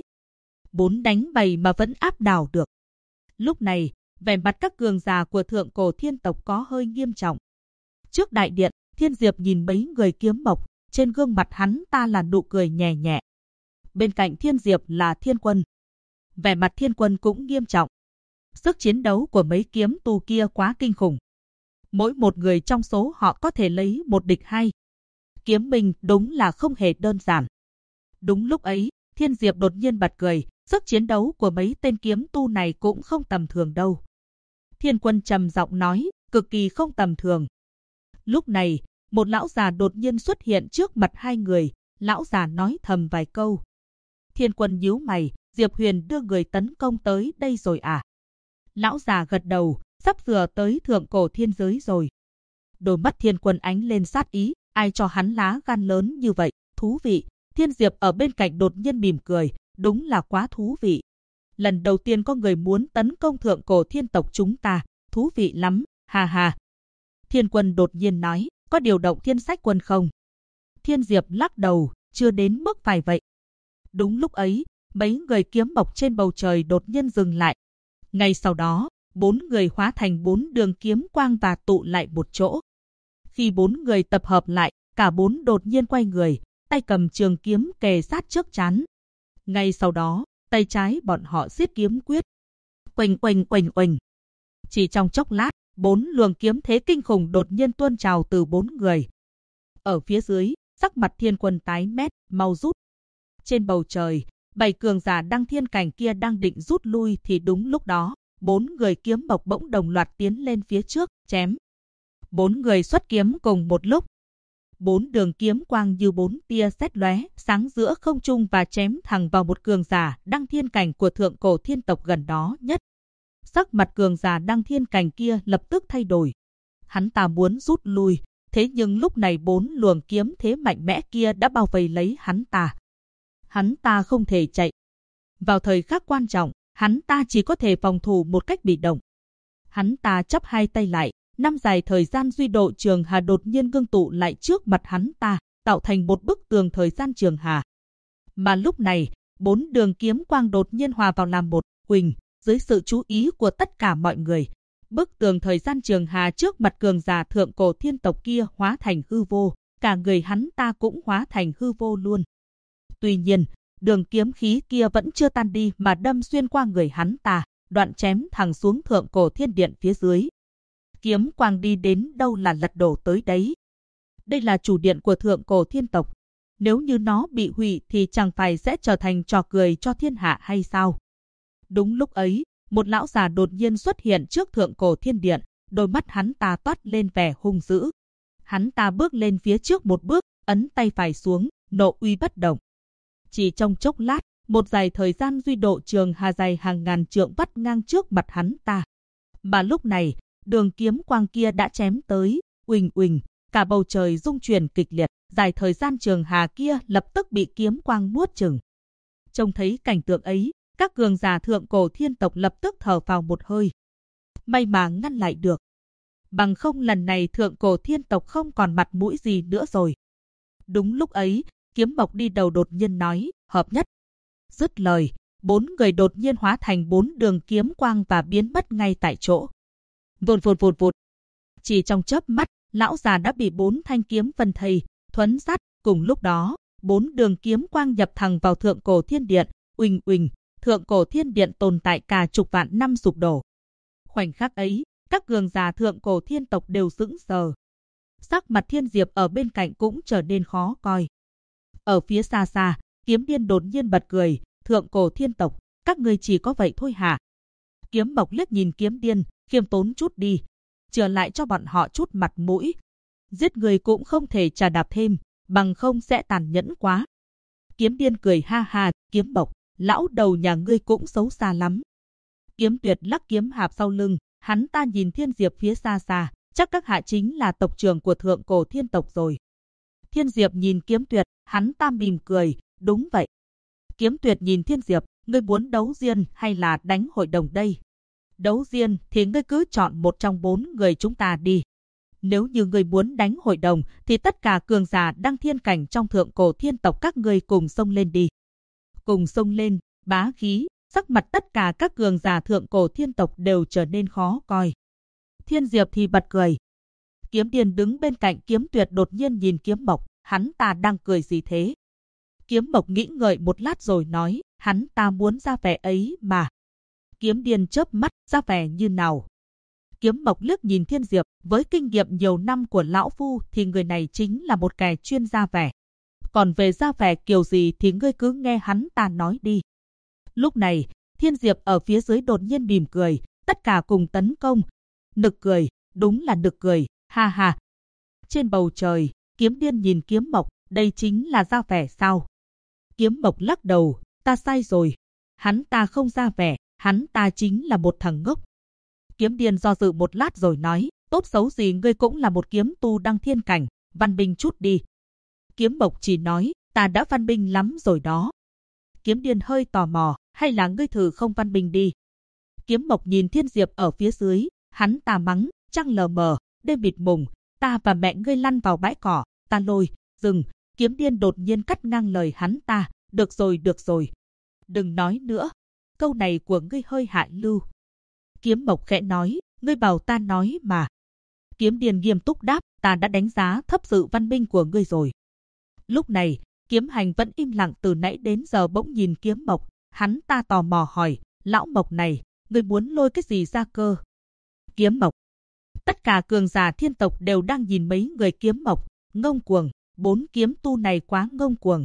4 đánh 7 mà vẫn áp đảo được. Lúc này, vẻ mặt các cường giả của thượng cổ thiên tộc có hơi nghiêm trọng. Trước đại điện, Thiên Diệp nhìn mấy người kiếm mộc, trên gương mặt hắn ta là nụ cười nhẹ nhẹ. Bên cạnh Thiên Diệp là Thiên Quân. Vẻ mặt Thiên Quân cũng nghiêm trọng. Sức chiến đấu của mấy kiếm tu kia quá kinh khủng. Mỗi một người trong số họ có thể lấy một địch hai. Kiếm minh đúng là không hề đơn giản. Đúng lúc ấy, Thiên Diệp đột nhiên bật cười, sức chiến đấu của mấy tên kiếm tu này cũng không tầm thường đâu. Thiên Quân trầm giọng nói, cực kỳ không tầm thường. Lúc này, một lão già đột nhiên xuất hiện trước mặt hai người, lão già nói thầm vài câu. Thiên Quân nhíu mày, Diệp Huyền đưa người tấn công tới đây rồi à? Lão già gật đầu, sắp sửa tới thượng cổ thiên giới rồi. Đôi mắt Thiên Quân ánh lên sát ý, ai cho hắn lá gan lớn như vậy, thú vị. Thiên Diệp ở bên cạnh đột nhiên mỉm cười, đúng là quá thú vị. Lần đầu tiên có người muốn tấn công thượng cổ thiên tộc chúng ta, thú vị lắm, ha ha. Thiên Quân đột nhiên nói, có điều động thiên sách quân không? Thiên Diệp lắc đầu, chưa đến mức phải vậy. Đúng lúc ấy, mấy người kiếm mộc trên bầu trời đột nhiên dừng lại. Ngay sau đó, 4 người hóa thành 4 đường kiếm quang và tụ lại một chỗ. Khi 4 người tập hợp lại, cả 4 đột nhiên quay người, tay cầm trường kiếm kề sát trước trán. Ngay sau đó, tay trái bọn họ siết kiếm quyết. Oanh oanh oanh oanh. Chỉ trong chốc lát, 4 luồng kiếm thế kinh khủng đột nhiên tuôn trào từ 4 người. Ở phía dưới, sắc mặt Thiên Quân tái mét, mau rút. Trên bầu trời, 7 cường giả đăng thiên cảnh kia đang định rút lui thì đúng lúc đó, 4 người kiếm mộc bỗng đồng loạt tiến lên phía trước, chém. 4 người xuất kiếm cùng một lúc. 4 đường kiếm quang như 4 tia sét lóe, sáng giữa không trung và chém thẳng vào một cường giả đăng thiên cảnh của thượng cổ thiên tộc gần đó nhất. Sắc mặt cường giả đăng thiên cảnh kia lập tức thay đổi. Hắn ta muốn rút lui, thế nhưng lúc này 4 luồng kiếm thế mạnh mẽ kia đã bao vây lấy hắn ta. Hắn ta không thể chạy. Vào thời khắc quan trọng, hắn ta chỉ có thể phòng thủ một cách bị động. Hắn ta chắp hai tay lại, năm dài thời gian duy độ trường hà đột nhiên ngưng tụ lại trước mặt hắn ta, tạo thành một bức tường thời gian trường hà. Mà lúc này, 4 đường kiếm quang đột nhiên hòa vào làm một, huỳnh, dưới sự chú ý của tất cả mọi người. Bức tường thời gian trường hà trước mặt cường giả thượng cổ thiên tộc kia hóa thành hư vô, cả người hắn ta cũng hóa thành hư vô luôn. Tuy nhiên, đường kiếm khí kia vẫn chưa tan đi mà đâm xuyên qua người hắn ta, đoạn chém thẳng xuống thượng cổ thiên điện phía dưới. Kiếm quang đi đến đâu là lật đổ tới đấy. Đây là chủ điện của thượng cổ thiên tộc. Nếu như nó bị hủy thì chẳng phải sẽ trở thành trò cười cho thiên hạ hay sao? Đúng lúc ấy, một lão già đột nhiên xuất hiện trước thượng cổ thiên điện, đôi mắt hắn ta toát lên vẻ hung dữ. Hắn ta bước lên phía trước một bước, ấn tay phải xuống, nộ uy bất động. Chỉ trong chốc lát, một dải thời gian duy độ trường hà dài hàng ngàn trượng vắt ngang trước mặt hắn ta. Mà lúc này, đường kiếm quang kia đã chém tới, uỳnh uỳnh, cả bầu trời rung chuyển kịch liệt, dải thời gian trường hà kia lập tức bị kiếm quang nuốt chửng. Trông thấy cảnh tượng ấy, các cường giả thượng cổ thiên tộc lập tức thở phào một hơi. May mà ngăn lại được. Bằng không lần này thượng cổ thiên tộc không còn mặt mũi gì nữa rồi. Đúng lúc ấy, Kiếm Mộc đi đầu đột nhiên nói, hợp nhất. Dứt lời, 4 người đột nhiên hóa thành 4 đường kiếm quang và biến mất ngay tại chỗ. Vụt vụt vụt vụt. Chỉ trong chớp mắt, lão già đã bị 4 thanh kiếm phân thây, thuấn sát. Cùng lúc đó, 4 đường kiếm quang nhập thẳng vào thượng cổ thiên điện, uỳnh uỳnh. Thượng cổ thiên điện tồn tại cả chục vạn năm sụp đổ. Khoảnh khắc ấy, các cường giả thượng cổ thiên tộc đều sững sờ. Sắc mặt Thiên Diệp ở bên cạnh cũng trở nên khó coi. Ở phía xa xa, Kiếm Điên đột nhiên bật cười, thượng cổ thiên tộc, các ngươi chỉ có vậy thôi hả? Kiếm Mộc liếc nhìn Kiếm Điên, khiêm tốn chút đi, trở lại cho bọn họ chút mặt mũi. Giết người cũng không thể trà đạp thêm, bằng không sẽ tàn nhẫn quá. Kiếm Điên cười ha ha, Kiếm Mộc, lão đầu nhà ngươi cũng xấu xa lắm. Kiếm Tuyệt lắc kiếm hạp sau lưng, hắn ta nhìn Thiên Diệp phía xa xa, chắc các hạ chính là tộc trưởng của thượng cổ thiên tộc rồi. Thiên Diệp nhìn Kiếm Tuyệt, hắn ta mỉm cười, đúng vậy. Kiếm Tuyệt nhìn Thiên Diệp, ngươi muốn đấu riêng hay là đánh hội đồng đây? Đấu riêng thì ngươi cứ chọn một trong 4 người chúng ta đi. Nếu như ngươi muốn đánh hội đồng thì tất cả cường giả đăng thiên cảnh trong thượng cổ thiên tộc các ngươi cùng xông lên đi. cùng xông lên, bá khí, sắc mặt tất cả các cường giả thượng cổ thiên tộc đều trở nên khó coi. Thiên Diệp thì bật cười. Kiếm Điền đứng bên cạnh Kiếm Tuyệt đột nhiên nhìn Kiếm Mộc, hắn ta đang cười gì thế? Kiếm Mộc nghĩ ngợi một lát rồi nói, hắn ta muốn ra vẻ ấy mà. Kiếm Điền chớp mắt, ra vẻ như nào? Kiếm Mộc liếc nhìn Thiên Diệp, với kinh nghiệm nhiều năm của lão phu thì người này chính là một kẻ chuyên ra vẻ. Còn về ra vẻ kiểu gì thì ngươi cứ nghe hắn ta nói đi. Lúc này, Thiên Diệp ở phía dưới đột nhiên mỉm cười, tất cả cùng tấn công. Nực cười, đúng là nực cười, ha ha. Trên bầu trời, Kiếm Điên nhìn Kiếm Mộc, đây chính là ra vẻ sao? Kiếm Mộc lắc đầu, ta sai rồi. Hắn ta không ra vẻ, hắn ta chính là một thằng ngốc. Kiếm Điên do dự một lát rồi nói, tốt xấu gì ngươi cũng là một kiếm tu đăng thiên cảnh, văn binh chút đi. Kiếm Mộc chỉ nói, ta đã văn binh lắm rồi đó. Kiếm Điên hơi tò mò, hay là ngươi thử không văn binh đi. Kiếm Mộc nhìn Thiên Diệp ở phía dưới, hắn ta mắng, trăng lờ mờ, đêm bịt mùng, ta và mẹ ngươi lăn vào bãi cỏ, ta lôi, dừng. Kiếm Điên đột nhiên cắt ngang lời hắn ta, được rồi. Đừng nói nữa, câu này của ngươi hơi hạ lưu. Kiếm Mộc khẽ nói, ngươi bảo ta nói mà. Kiếm Điên nghiêm túc đáp, ta đã đánh giá thấp sự văn minh của ngươi rồi. Lúc này, Kiếm Hành vẫn im lặng từ nãy đến giờ bỗng nhìn Kiếm Mộc, hắn ta tò mò hỏi, lão Mộc này, ngươi muốn lôi cái gì ra cơ? Kiếm Mộc. Tất cả cường giả thiên tộc đều đang nhìn mấy người Kiếm Mộc, ngông cuồng, 4 kiếm tu này quá ngông cuồng.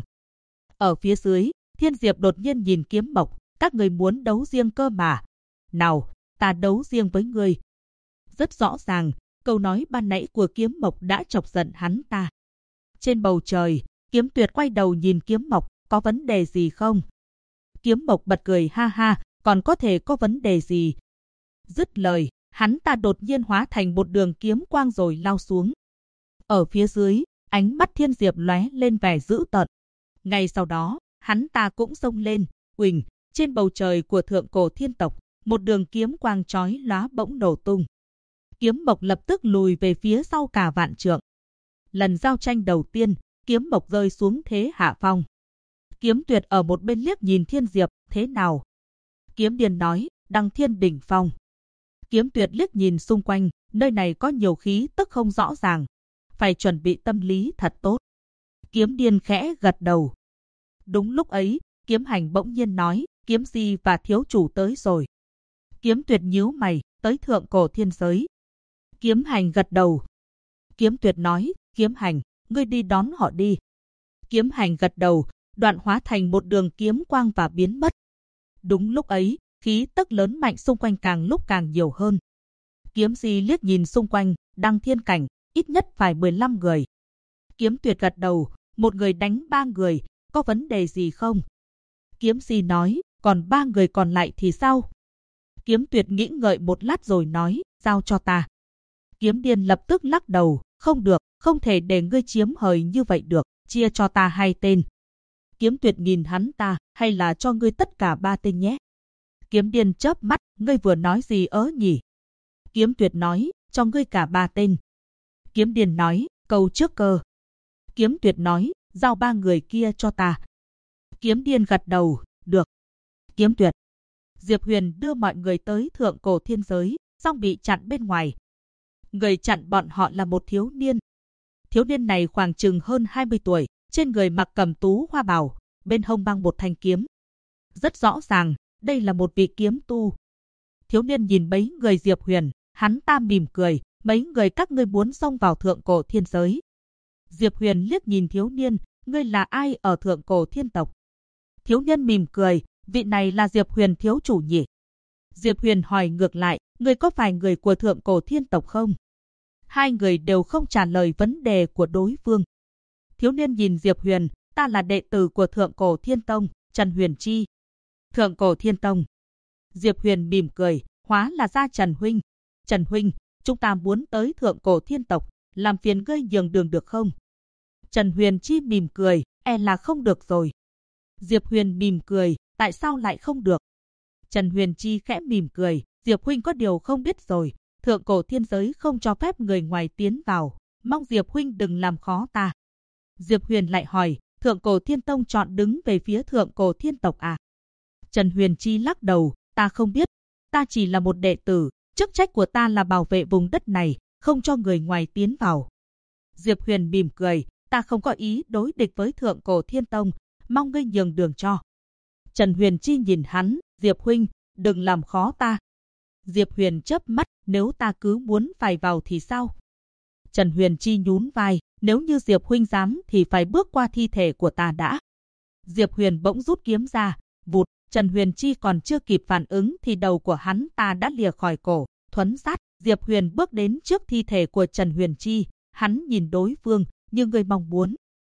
Ở phía dưới, Thiên Diệp đột nhiên nhìn Kiếm Mộc, các người muốn đấu riêng cơ mà. Nào, ta đấu riêng với ngươi. Rất rõ ràng, câu nói ban nãy của Kiếm Mộc đã chọc giận hắn ta. Trên bầu trời, Kiếm Tuyệt quay đầu nhìn Kiếm Mộc, có vấn đề gì không? Kiếm Mộc bật cười ha ha, còn có thể có vấn đề gì? Dứt lời, hắn ta đột nhiên hóa thành một đường kiếm quang rồi lao xuống. Ở phía dưới, ánh mắt Thiên Diệp lóe lên vẻ dữ tợn. Ngay sau đó, hắn ta cũng xông lên, uỳnh, trên bầu trời của thượng cổ thiên tộc, một đường kiếm quang chói lóa bỗng nổ tung. Kiếm Mộc lập tức lùi về phía sau cả vạn trượng. Lần giao tranh đầu tiên, Kiếm Mộc rơi xuống thế hạ phong. Kiếm Tuyệt ở một bên liếc nhìn Thiên Diệp, thế nào? Kiếm Điền nói, đăng thiên đỉnh phong. Kiếm Tuyệt liếc nhìn xung quanh, nơi này có nhiều khí tức không rõ ràng. Phải chuẩn bị tâm lý thật tốt. Kiếm Điền khẽ gật đầu. Đúng lúc ấy, Kiếm Hành bỗng nhiên nói, Kiếm Di và thiếu chủ tới rồi. Kiếm Tuyệt nhíu mày, tới thượng cổ thiên giới. Kiếm Hành gật đầu. Kiếm Tuyệt nói, Kiếm Hành, ngươi đi đón họ đi. Kiếm Hành gật đầu, đoạn hóa thành một đường kiếm quang và biến mất. Đúng lúc ấy, khí tức lớn mạnh xung quanh càng lúc càng nhiều hơn. Kiếm Di liếc nhìn xung quanh, đăng thiên cảnh, ít nhất phải 15 người. Kiếm Tuyệt gật đầu, một người đánh 3 người, có vấn đề gì không? Kiếm Di nói, còn 3 người còn lại thì sao? Kiếm Tuyệt nghĩ ngợi một lát rồi nói, giao cho ta. Kiếm Điên lập tức lắc đầu, không được, không thể để ngươi chiếm hời như vậy được, chia cho ta 2 tên. Kiếm Tuyệt nhìn hắn ta, hay là cho ngươi tất cả 3 tên nhé. Kiếm Điên chớp mắt, ngươi vừa nói gì nhỉ? Kiếm Tuyệt nói, cho ngươi cả 3 tên. Kiếm Điên nói, câu trước cơ. Kiếm Tuyệt nói, giao 3 người kia cho ta. Kiếm Điên gật đầu, được. Kiếm Tuyệt. Diệp Huyền đưa mọi người tới thượng cổ thiên giới, xong bị chặn bên ngoài. Người chặn bọn họ là một thiếu niên. Thiếu niên này khoảng chừng hơn 20 tuổi, trên người mặc cẩm tú hoa bào, bên hông mang một thanh kiếm. Rất rõ ràng, đây là một vị kiếm tu. Thiếu niên nhìn mấy người Diệp Huyền, hắn ta mỉm cười, mấy người các ngươi muốn xông vào thượng cổ thiên giới. Diệp Huyền liếc nhìn thiếu niên, ngươi là ai ở thượng cổ thiên tộc? Thiếu niên mỉm cười, vị này là Diệp Huyền thiếu chủ nhỉ? Diệp Huyền hỏi ngược lại, ngươi có phải người của thượng cổ thiên tộc không? Hai người đều không trả lời vấn đề của đối phương. Thiếu niên nhìn Diệp Huyền, ta là đệ tử của thượng cổ thiên tông, Trần Huyền Chi. Thượng cổ thiên tông. Diệp Huyền mỉm cười, hóa là ra Trần Huynh. Trần Huynh, chúng ta muốn tới thượng cổ thiên tộc, làm phiền ngươi nhường đường được không? Trần Huyền Chi mỉm cười, e là không được rồi. Diệp Huyền mỉm cười, tại sao lại không được? Trần Huyền Chi khẽ mỉm cười, Diệp Huynh có điều không biết rồi, thượng cổ thiên giới không cho phép người ngoài tiến vào, mong Diệp Huynh đừng làm khó ta. Diệp Huyền lại hỏi, Thượng Cổ Thiên Tông chọn đứng về phía Thượng Cổ Thiên tộc à? Trần Huyền Chi lắc đầu, ta không biết, ta chỉ là một đệ tử, chức trách của ta là bảo vệ vùng đất này, không cho người ngoài tiến vào. Diệp Huyền mỉm cười, ta không có ý đối địch với Thượng Cổ Thiên Tông, mong ngươi nhường đường cho. Trần Huyền Chi nhìn hắn, Diệp huynh, đừng làm khó ta. Diệp Huyền chớp mắt, nếu ta cứ muốn phải vào thì sao? Trần Huyền Chi nhún vai, nếu như Diệp huynh dám thì phải bước qua thi thể của ta đã. Diệp Huyền bỗng rút kiếm ra, vụt, Trần Huyền Chi còn chưa kịp phản ứng thì đầu của hắn ta đã lìa khỏi cổ, thuấn sát. Diệp Huyền bước đến trước thi thể của Trần Huyền Chi, hắn nhìn đối phương như người mong muốn.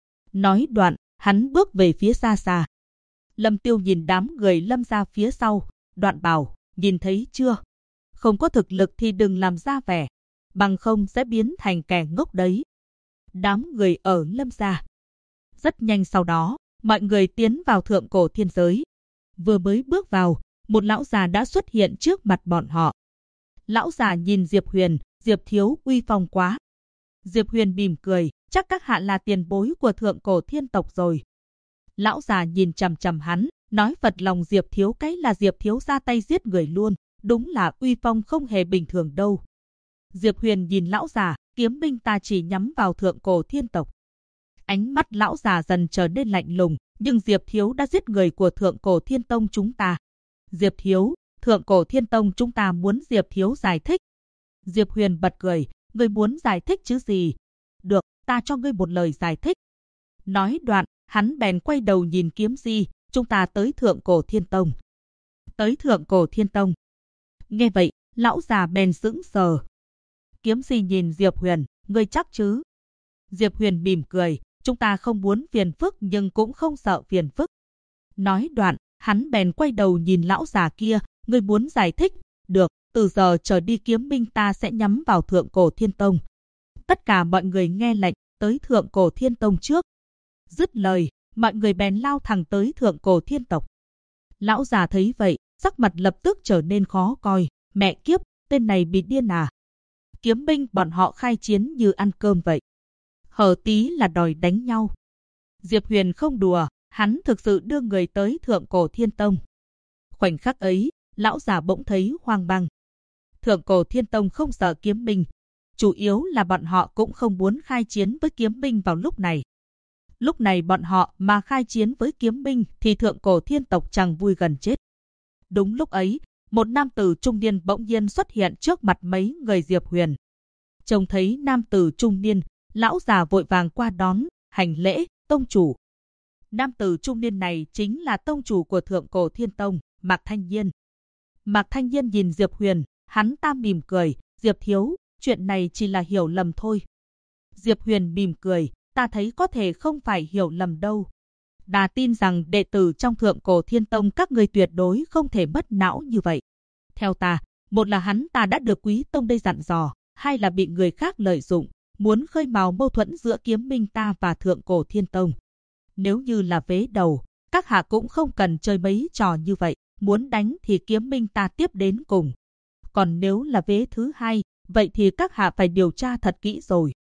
Nói đoạn, hắn bước về phía xa xa. Lâm Tiêu nhìn đám người Lâm gia phía sau, đoạn bảo, nhìn thấy chưa? Không có thực lực thì đừng làm ra vẻ, bằng không sẽ biến thành kẻ ngốc đấy. Đám người ở Lâm gia. Rất nhanh sau đó, mọi người tiến vào Thượng Cổ Thiên giới. Vừa mới bước vào, một lão già đã xuất hiện trước mặt bọn họ. Lão già nhìn Diệp Huyền, Diệp thiếu uy phong quá. Diệp Huyền mỉm cười, chắc các hạ là tiền bối của Thượng Cổ Thiên tộc rồi. Lão già nhìn chằm chằm hắn, nói phật lòng Diệp thiếu cái là Diệp thiếu ra tay giết người luôn, đúng là uy phong không hề bình thường đâu. Diệp Huyền nhìn lão già, kiếm binh ta chỉ nhắm vào Thượng Cổ Thiên tộc. Ánh mắt lão già dần trở nên lạnh lùng, nhưng Diệp thiếu đã giết người của Thượng Cổ Thiên Tông chúng ta. Diệp thiếu, Thượng Cổ Thiên Tông chúng ta muốn Diệp thiếu giải thích. Diệp Huyền bật cười, ngươi muốn giải thích chứ gì? Được, ta cho ngươi một lời giải thích. Nói đoạn, hắn bèn quay đầu nhìn Kiếm Di, chúng ta tới Thượng Cổ Thiên Tông. Tới Thượng Cổ Thiên Tông. Nghe vậy, lão già bèn sững sờ. Kiếm Di nhìn Diệp Huyền, ngươi chắc chứ? Diệp Huyền mỉm cười, chúng ta không muốn phiền phức nhưng cũng không sợ phiền phức. Nói đoạn, hắn bèn quay đầu nhìn lão già kia, ngươi muốn giải thích? Được, từ giờ trở đi kiếm binh ta sẽ nhắm vào Thượng Cổ Thiên Tông. Tất cả mọi người nghe lệnh, tới Thượng Cổ Thiên Tông trước. Dứt lời, mọi người bèn lao thẳng tới Thượng Cổ Thiên tộc. Lão già thấy vậy, sắc mặt lập tức trở nên khó coi, mẹ kiếp, tên này bị điên à? Kiếm binh bọn họ khai chiến như ăn cơm vậy. Hở tí là đòi đánh nhau. Diệp Huyền không đùa, hắn thực sự đưa người tới Thượng Cổ Thiên Tông. Khoảnh khắc ấy, lão già bỗng thấy hoang mang. Thượng Cổ Thiên Tông không sợ kiếm binh, chủ yếu là bọn họ cũng không muốn khai chiến với kiếm binh vào lúc này. Lúc này bọn họ mà khai chiến với kiếm binh thì Thượng Cổ Thiên tộc chẳng vui gần chết. Đúng lúc ấy, một nam tử trung niên bỗng nhiên xuất hiện trước mặt mấy người Diệp Huyền. Trông thấy nam tử trung niên, lão già vội vàng qua đón, hành lễ, tông chủ. Nam tử trung niên này chính là tông chủ của Thượng Cổ Thiên Tông, Mạc Thanh Nhiên. Mạc Thanh Nhiên nhìn Diệp Huyền, hắn ta mỉm cười, Diệp thiếu, chuyện này chỉ là hiểu lầm thôi. Diệp Huyền mỉm cười, ta thấy có thể không phải hiểu lầm đâu. Ta tin rằng đệ tử trong Thượng Cổ Thiên Tông các ngươi tuyệt đối không thể mất não như vậy. Theo ta, một là hắn ta đã được Quý Tông đây dặn dò, hai là bị người khác lợi dụng, muốn khơi mào mâu thuẫn giữa kiếm binh ta và Thượng Cổ Thiên Tông. Nếu như là vế đầu, các hạ cũng không cần chơi mấy trò như vậy, muốn đánh thì kiếm binh ta tiếp đến cùng. Còn nếu là vế thứ hai, vậy thì các hạ phải điều tra thật kỹ rồi.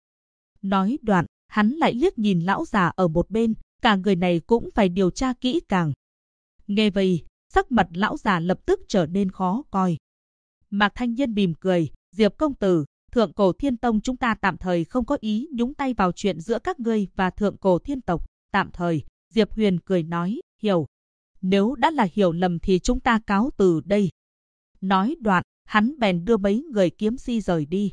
Nói đoạn, hắn lại liếc nhìn lão già ở một bên, cả người này cũng phải điều tra kỹ càng. Nghe vậy, sắc mặt lão già lập tức trở nên khó coi. Mạc Thanh Nhiên mỉm cười, Diệp công tử, Thượng Cổ Thiên Tông chúng ta tạm thời không có ý nhúng tay vào chuyện giữa các ngươi và Thượng Cổ Thiên tộc. Tạm thời, Diệp Huyền cười nói, hiểu. Nếu đã là hiểu lầm thì chúng ta cáo từ đây. Nói đoạn, hắn bèn đưa mấy người kiếm si rời đi.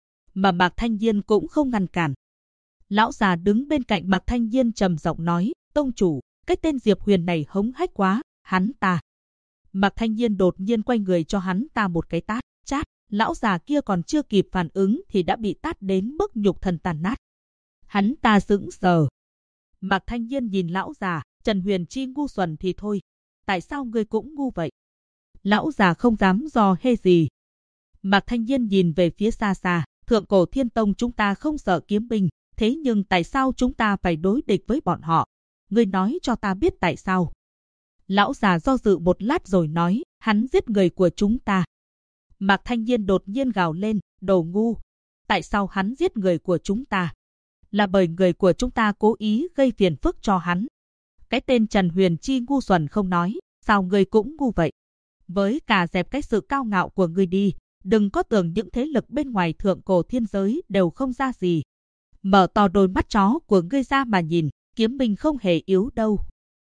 Mà Mạc Thanh Nhiên cũng không ngăn cản. Lão già đứng bên cạnh Mạc Thanh Nhiên trầm giọng nói, tông chủ, cái tên Diệp Huyền này hống hách quá, hắn ta. Mạc Thanh Nhiên đột nhiên quay người cho hắn ta một cái tát, chát, lão già kia còn chưa kịp phản ứng thì đã bị tát đến mức nhục thần tàn nát. Hắn ta sững sờ. Mạc Thanh Nhiên nhìn lão già, Trần Huyền Chi ngu xuẩn thì thôi, tại sao ngươi cũng ngu vậy? Lão già không dám dò hê gì. Mạc Thanh Nhiên nhìn về phía xa xa, Thượng Cổ Thiên Tông chúng ta không sợ kiếm binh, thế nhưng tại sao chúng ta phải đối địch với bọn họ? Ngươi nói cho ta biết tại sao. Lão già do dự một lát rồi nói, hắn giết người của chúng ta. Mạc Thanh Nhiên đột nhiên gào lên, đồ ngu. Tại sao hắn giết người của chúng ta? là bởi người của chúng ta cố ý gây phiền phức cho hắn. Cái tên Trần Huyền Chi ngu xuẩn không nói, sao ngươi cũng ngu vậy? Với cả dẹp cái sự cao ngạo của ngươi đi, đừng có tưởng những thế lực bên ngoài thượng cổ thiên giới đều không ra gì. Mở to đôi mắt chó của ngươi ra mà nhìn, kiếm minh không hề yếu đâu.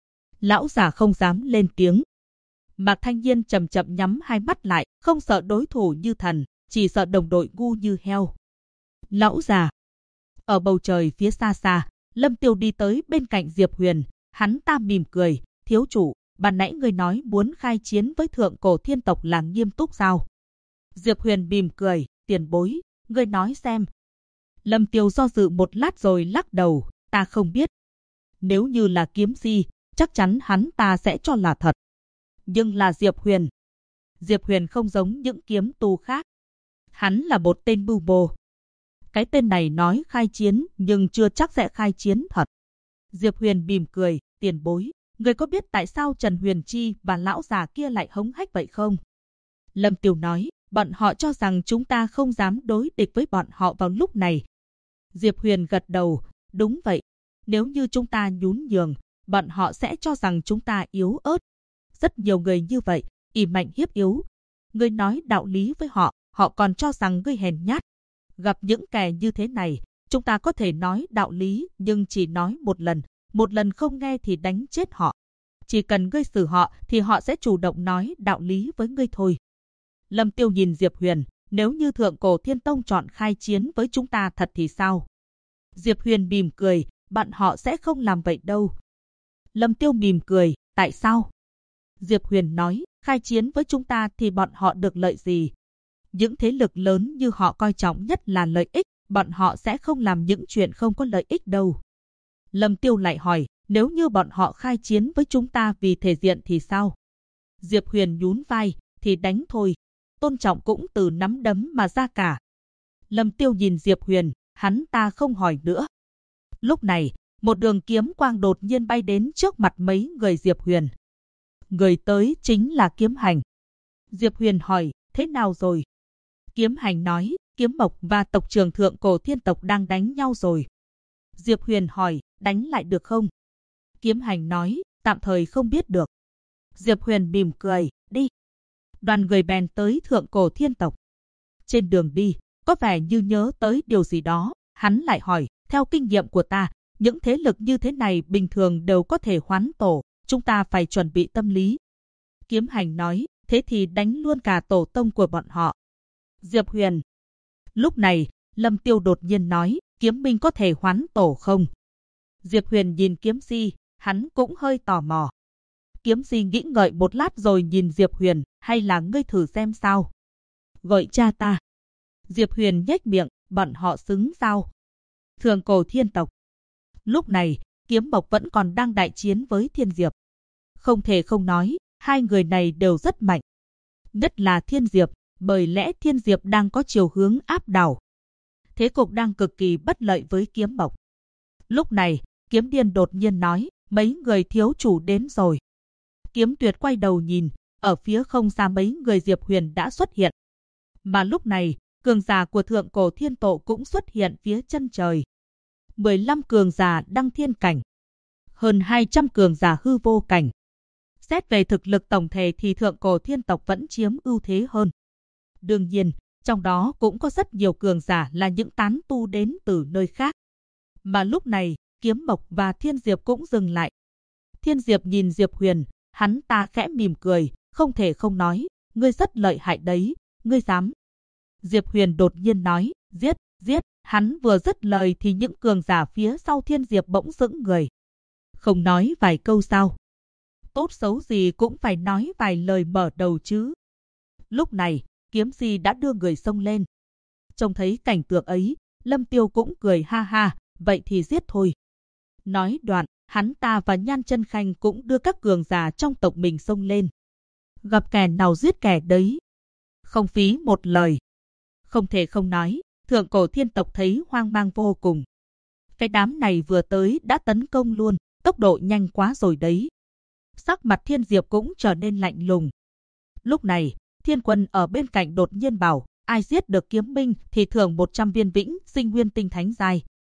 Lão già không dám lên tiếng. Mạc Thanh Nhiên chậm chậm nhắm hai mắt lại, không sợ đối thủ như thần, chỉ sợ đồng đội ngu như heo. Lão già. Ở bầu trời phía xa xa, Lâm Tiêu đi tới bên cạnh Diệp Huyền, hắn ta mỉm cười, thiếu chủ, ban nãy ngươi nói muốn khai chiến với thượng cổ thiên tộc là nghiêm túc sao? Diệp Huyền mỉm cười, tiền bối, ngươi nói xem. Lâm Tiêu do dự một lát rồi lắc đầu, ta không biết. Nếu như là kiếm si, chắc chắn hắn ta sẽ cho là thật. Nhưng là Diệp Huyền. Diệp Huyền không giống những kiếm tu khác. Hắn là một tên mưu mô. Cái tên này nói khai chiến nhưng chưa chắc sẽ khai chiến thật. Diệp Huyền mỉm cười, tiền bối, người có biết tại sao Trần Huyền Chi và lão già kia lại hống hách vậy không? Lâm Tiêu nói, bọn họ cho rằng chúng ta không dám đối địch với bọn họ vào lúc này. Diệp Huyền gật đầu, đúng vậy. Nếu như chúng ta nhún nhường, bọn họ sẽ cho rằng chúng ta yếu ớt. Rất nhiều người như vậy, ỷ mạnh hiếp yếu. Ngươi nói đạo lý với họ, họ còn cho rằng ngươi hèn nhát. Gặp những kẻ như thế này, chúng ta có thể nói đạo lý nhưng chỉ nói một lần không nghe thì đánh chết họ. Chỉ cần ngươi xử họ thì họ sẽ chủ động nói đạo lý với ngươi thôi. Lâm Tiêu nhìn Diệp Huyền, nếu như thượng cổ thiên tông chọn khai chiến với chúng ta thật thì sao? Diệp Huyền mỉm cười, bọn họ sẽ không làm vậy đâu. Lâm Tiêu mỉm cười, tại sao? Diệp Huyền nói, khai chiến với chúng ta thì bọn họ được lợi gì? Những thế lực lớn như họ coi trọng nhất là lợi ích, bọn họ sẽ không làm những chuyện không có lợi ích đâu. Lâm Tiêu lại hỏi, nếu như bọn họ khai chiến với chúng ta vì thể diện thì sao? Diệp Huyền nhún vai, thì đánh thôi. Tôn trọng cũng từ nắm đấm mà ra cả. Lâm Tiêu nhìn Diệp Huyền, hắn ta không hỏi nữa. Lúc này, một đường kiếm quang đột nhiên bay đến trước mặt mấy người Diệp Huyền. Người tới chính là Kiếm Hành. Diệp Huyền hỏi, thế nào rồi? Kiếm Hành nói, Kiếm Mộc và tộc trưởng thượng cổ thiên tộc đang đánh nhau rồi. Diệp Huyền hỏi, đánh lại được không? Kiếm Hành nói, tạm thời không biết được. Diệp Huyền mỉm cười, đi. Đoàn người bèn tới thượng cổ thiên tộc. Trên đường đi, có vẻ như nhớ tới điều gì đó, hắn lại hỏi, theo kinh nghiệm của ta, những thế lực như thế này bình thường đều có thể hoán tổ, chúng ta phải chuẩn bị tâm lý. Kiếm Hành nói, thế thì đánh luôn cả tổ tông của bọn họ. Diệp Huyền. Lúc này, Lâm Tiêu đột nhiên nói, Kiếm Minh có thể hoán tổ không? Diệp Huyền nhìn Kiếm Si, hắn cũng hơi tò mò. Kiếm Si nghĩ ngợi một lát rồi nhìn Diệp Huyền, hay là ngươi thử xem sao? Gọi cha ta. Diệp Huyền nhếch miệng, bọn họ xứng sao? Thượng cổ thiên tộc. Lúc này, Kiếm Mộc vẫn còn đang đại chiến với Thiên Diệp. Không thể không nói, hai người này đều rất mạnh. Nhất là Thiên Diệp, bởi lẽ Thiên Diệp đang có chiều hướng áp đảo. Thế cục đang cực kỳ bất lợi với Kiếm Mộc. Lúc này, Kiếm Điên đột nhiên nói, mấy người thiếu chủ đến rồi. Kiếm Tuyệt quay đầu nhìn, ở phía không xa mấy người Diệp Huyền đã xuất hiện. Mà lúc này, cường giả của thượng cổ thiên tổ cũng xuất hiện phía chân trời. 15 cường giả đăng thiên cảnh. Hơn 200 cường giả hư vô cảnh. Xét về thực lực tổng thể thì thượng cổ thiên tộc vẫn chiếm ưu thế hơn. Đương nhiên, trong đó cũng có rất nhiều cường giả là những tán tu đến từ nơi khác. Mà lúc này, Kiếm Mộc và Thiên Diệp cũng dừng lại. Thiên Diệp nhìn Diệp Huyền, hắn ta khẽ mỉm cười, không thể không nói, ngươi rất lợi hại đấy, ngươi dám. Diệp Huyền đột nhiên nói, giết, giết, hắn vừa dứt lời thì những cường giả phía sau Thiên Diệp bỗng sững người. Không nói vài câu sao? Tốt xấu gì cũng phải nói vài lời mở đầu chứ. Lúc này, Kiếm Si đã đưa người xông lên. Trông thấy cảnh tượng ấy, Lâm Tiêu cũng cười ha ha, vậy thì giết thôi. Nói đoạn, hắn ta và Nhan Chân Khanh cũng đưa các cường giả trong tộc mình xông lên. Gặp kẻ nào giết kẻ đấy. Không phí một lời. Không thể không nói, thượng cổ thiên tộc thấy hoang mang vô cùng. Cái đám này vừa tới đã tấn công luôn, tốc độ nhanh quá rồi đấy. Sắc mặt Thiên Diệp cũng trở nên lạnh lùng. Lúc này, Thiên Quân ở bên cạnh đột nhiên bảo, ai giết được Kiếm Minh thì thưởng 100 viên vĩnh sinh nguyên tinh thánh giai.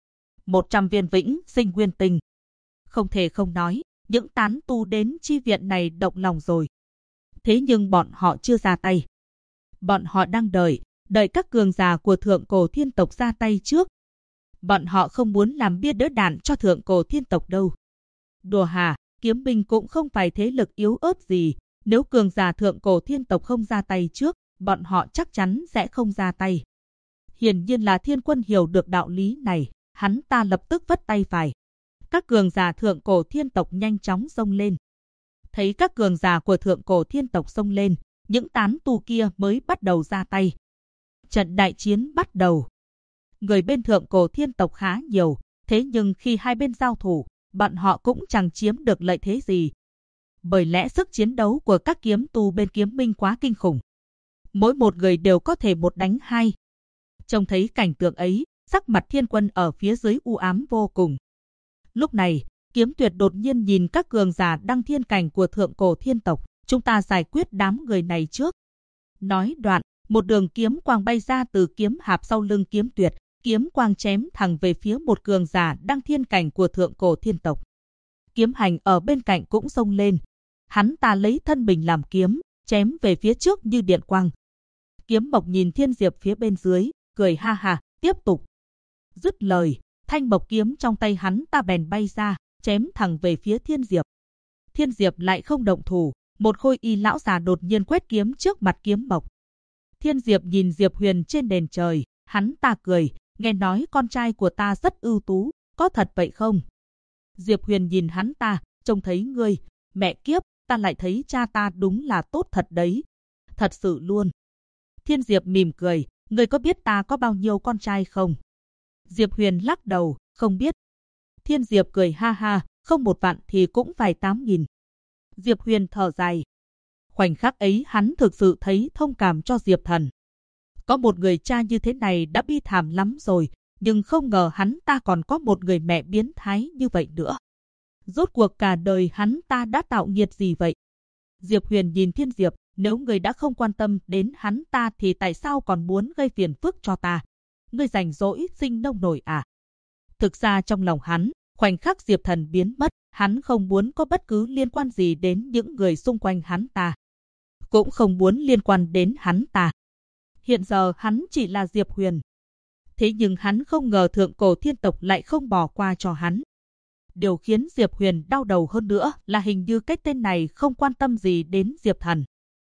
100 viên vĩnh sinh nguyên tinh. Không thể không nói, những tán tu đến chi viện này động lòng rồi. Thế nhưng bọn họ chưa ra tay. Bọn họ đang đợi các cường giả của thượng cổ thiên tộc ra tay trước. Bọn họ không muốn làm bia đỡ đạn cho thượng cổ thiên tộc đâu. Đùa hà, kiếm binh cũng không phải thế lực yếu ớt gì. Nếu cường giả thượng cổ thiên tộc không ra tay trước, bọn họ chắc chắn sẽ không ra tay. Hiển nhiên là Thiên Quân hiểu được đạo lý này, hắn ta lập tức vất tay phải. Các cường giả thượng cổ thiên tộc nhanh chóng xông lên. Thấy các cường giả của thượng cổ thiên tộc xông lên, những tán tu kia mới bắt đầu ra tay. Trận đại chiến bắt đầu. Người bên thượng cổ thiên tộc khá nhiều, thế nhưng khi hai bên giao thủ, bọn họ cũng chẳng chiếm được lợi thế gì. Bởi lẽ sức chiến đấu của các kiếm tu bên kiếm minh quá kinh khủng. Mỗi một người đều có thể một đánh hai. Trông thấy cảnh tượng ấy, sắc mặt Thiên Quân ở phía dưới u ám vô cùng. Lúc này, Kiếm Tuyệt đột nhiên nhìn các cường giả đăng thiên cảnh của thượng cổ thiên tộc, chúng ta giải quyết đám người này trước. Nói đoạn, một đường kiếm quang bay ra từ kiếm hạp sau lưng Kiếm Tuyệt, kiếm quang chém thẳng về phía một cường giả đăng thiên cảnh của thượng cổ thiên tộc. Kiếm Hành ở bên cạnh cũng xông lên. Hắn ta lấy thân mình làm kiếm, chém về phía trước như điện quang. Kiếm Mộc nhìn Thiên Diệp phía bên dưới, cười ha ha, tiếp tục. Dứt lời, thanh mộc kiếm trong tay hắn ta bèn bay ra, chém thẳng về phía Thiên Diệp. Thiên Diệp lại không động thủ, một khôi y lão già đột nhiên quét kiếm trước mặt Kiếm Mộc. Thiên Diệp nhìn Diệp Huyền trên nền trời, hắn ta cười, nghe nói con trai của ta rất ưu tú, có thật vậy không? Diệp Huyền nhìn hắn ta, trông thấy ngươi, mẹ kiếp, ta lại thấy cha ta đúng là tốt thật đấy. Thật sự luôn. Thiên Diệp mỉm cười, ngươi có biết ta có bao nhiêu con trai không? Diệp Huyền lắc đầu, không biết. Thiên Diệp cười ha ha, không 1 vạn thì cũng phải 8.000. Diệp Huyền thở dài. Khoảnh khắc ấy hắn thực sự thấy thông cảm cho Diệp Thần. Có một người cha như thế này đã bi thảm lắm rồi, nhưng không ngờ hắn ta còn có một người mẹ biến thái như vậy nữa. Rốt cuộc cả đời hắn ta đã tạo nghiệt gì vậy? Diệp Huyền nhìn Thiên Diệp, nếu người đã không quan tâm đến hắn ta thì tại sao còn muốn gây phiền phức cho ta? Ngươi rảnh rỗi sinh nông nổi à? Thực ra trong lòng hắn, khoảnh khắc Diệp Thần biến mất, hắn không muốn có bất cứ liên quan gì đến những người xung quanh hắn ta. Cũng không muốn liên quan đến hắn ta. Hiện giờ hắn chỉ là Diệp Huyền. Thế nhưng hắn không ngờ thượng cổ thiên tộc lại không bỏ qua cho hắn. Điều khiến Diệp Huyền đau đầu hơn nữa là hình như cái tên này không quan tâm gì đến Diệp Thần.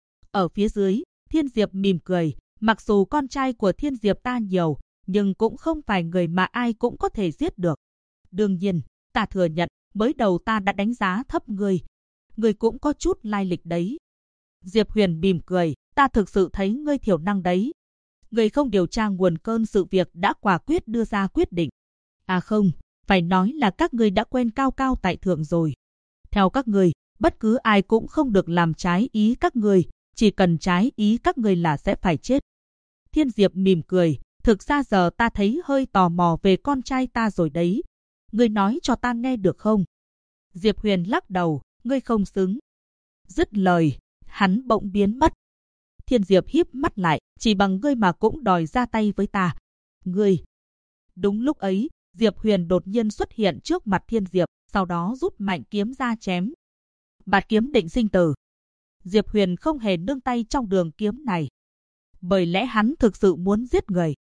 Ở phía dưới, Thiên Diệp mỉm cười, mặc dù con trai của Thiên Diệp ta nhiều, nhưng cũng không phải người mà ai cũng có thể giết được. Đương nhiên, ta thừa nhận, mới đầu ta đã đánh giá thấp ngươi. Ngươi cũng có chút lai lịch đấy. Diệp Huyền mỉm cười, ta thực sự thấy ngươi thiểu năng đấy. Ngươi không điều tra nguồn cơn sự việc đã quả quyết đưa ra quyết định. À không, phải nói là các ngươi đã quen cao cao tại thượng rồi. Theo các ngươi, bất cứ ai cũng không được làm trái ý các ngươi, chỉ cần trái ý các ngươi là sẽ phải chết. Thiên Diệp mỉm cười, thực ra giờ ta thấy hơi tò mò về con trai ta rồi đấy. Ngươi nói cho ta nghe được không? Diệp Huyền lắc đầu, ngươi không xứng. Dứt lời, hắn bỗng biến mất. Thiên Diệp híp mắt lại, chỉ bằng ngươi mà cũng đòi ra tay với ta. Ngươi. Đúng lúc ấy, Diệp Huyền đột nhiên xuất hiện trước mặt Thiên Diệp, sau đó rút mạnh kiếm ra chém. Bạt kiếm định sinh tử. Diệp Huyền không hề nương tay trong đường kiếm này. Bởi lẽ hắn thực sự muốn giết người.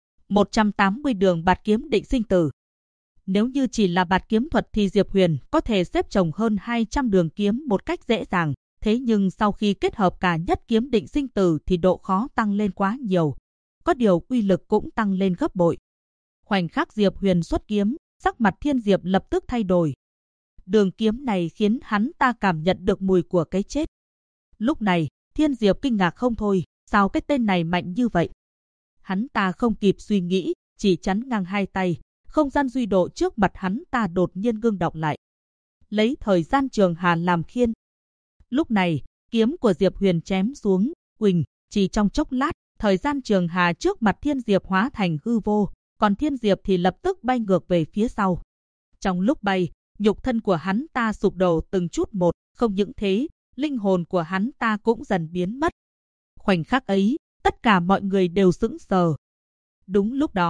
180 đường bạt kiếm định sinh tử. Nếu như chỉ là bạt kiếm thuật thì Diệp Huyền có thể xếp chồng hơn 200 đường kiếm một cách dễ dàng. Thế nhưng sau khi kết hợp cả nhất kiếm định sinh tử thì độ khó tăng lên quá nhiều. Có điều uy lực cũng tăng lên gấp bội. Khoảnh khắc Diệp Huyền xuất kiếm, sắc mặt Thiên Diệp lập tức thay đổi. Đường kiếm này khiến hắn ta cảm nhận được mùi của cái chết. Lúc này, Thiên Diệp kinh ngạc không thôi, sao cái tên này mạnh như vậy? Hắn ta không kịp suy nghĩ, chỉ chắn ngang hai tay, không gian duy độ trước mặt hắn ta đột nhiên ngưng động lại. Lấy thời gian trường hà làm khiên. Lúc này, kiếm của Diệp Huyền chém xuống, huỳnh, chỉ trong chốc lát, thời gian trường hà trước mặt Thiên Diệp hóa thành hư vô, còn Thiên Diệp thì lập tức bay ngược về phía sau. Trong lúc bay, nhục thân của hắn ta sụp đổ từng chút một, không những thế, linh hồn của hắn ta cũng dần biến mất. Khoảnh khắc ấy, tất cả mọi người đều sững sờ. Đúng lúc đó,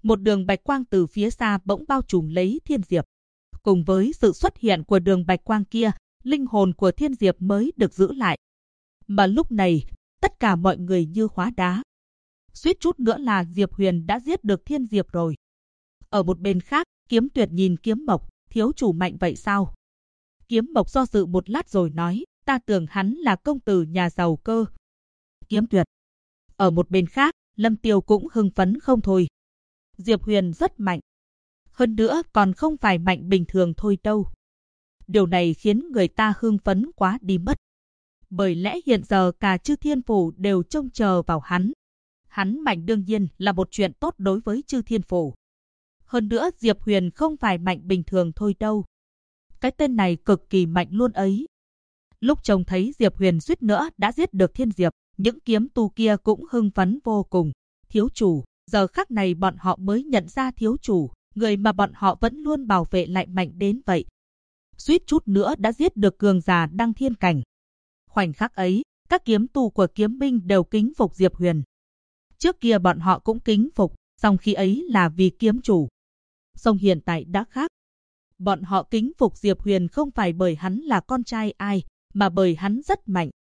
một đường bạch quang từ phía xa bỗng bao trùm lấy Thiên Diệp. Cùng với sự xuất hiện của đường bạch quang kia, linh hồn của Thiên Diệp mới được giữ lại. Mà lúc này, tất cả mọi người như hóa đá. Suýt chút nữa là Diệp Huyền đã giết được Thiên Diệp rồi. Ở một bên khác, Kiếm Tuyệt nhìn Kiếm Mộc, thiếu chủ mạnh vậy sao? Kiếm Mộc do dự một lát rồi nói, ta tưởng hắn là công tử nhà giàu cơ. Kiếm Tuyệt. Ở một bên khác, Lâm Tiêu cũng hưng phấn không thôi. Diệp Huyền rất mạnh. Hơn nữa còn không phải mạnh bình thường thôi đâu. Điều này khiến người ta hưng phấn quá đi mất. Bởi lẽ hiện giờ cả Chư Thiên Phủ đều trông chờ vào hắn. Hắn mạnh đương nhiên là một chuyện tốt đối với Chư Thiên Phủ. Hơn nữa Diệp Huyền không phải mạnh bình thường thôi đâu. Cái tên này cực kỳ mạnh luôn ấy. Lúc trông thấy Diệp Huyền suýt nữa đã giết được Thiên Diệp, những kiếm tu kia cũng hưng phấn vô cùng. Thiếu chủ, giờ khắc này bọn họ mới nhận ra thiếu chủ, người mà bọn họ vẫn luôn bảo vệ lại mạnh đến vậy. Suýt chút nữa đã giết được cường giả đăng thiên cảnh. Khoảnh khắc ấy, các kiếm tu của kiếm binh đều kính phục Diệp Huyền. Trước kia bọn họ cũng kính phục, song khi ấy là vì kiếm chủ. Song hiện tại đã khác. Bọn họ kính phục Diệp Huyền không phải bởi hắn là con trai ai, mà bởi hắn rất mạnh,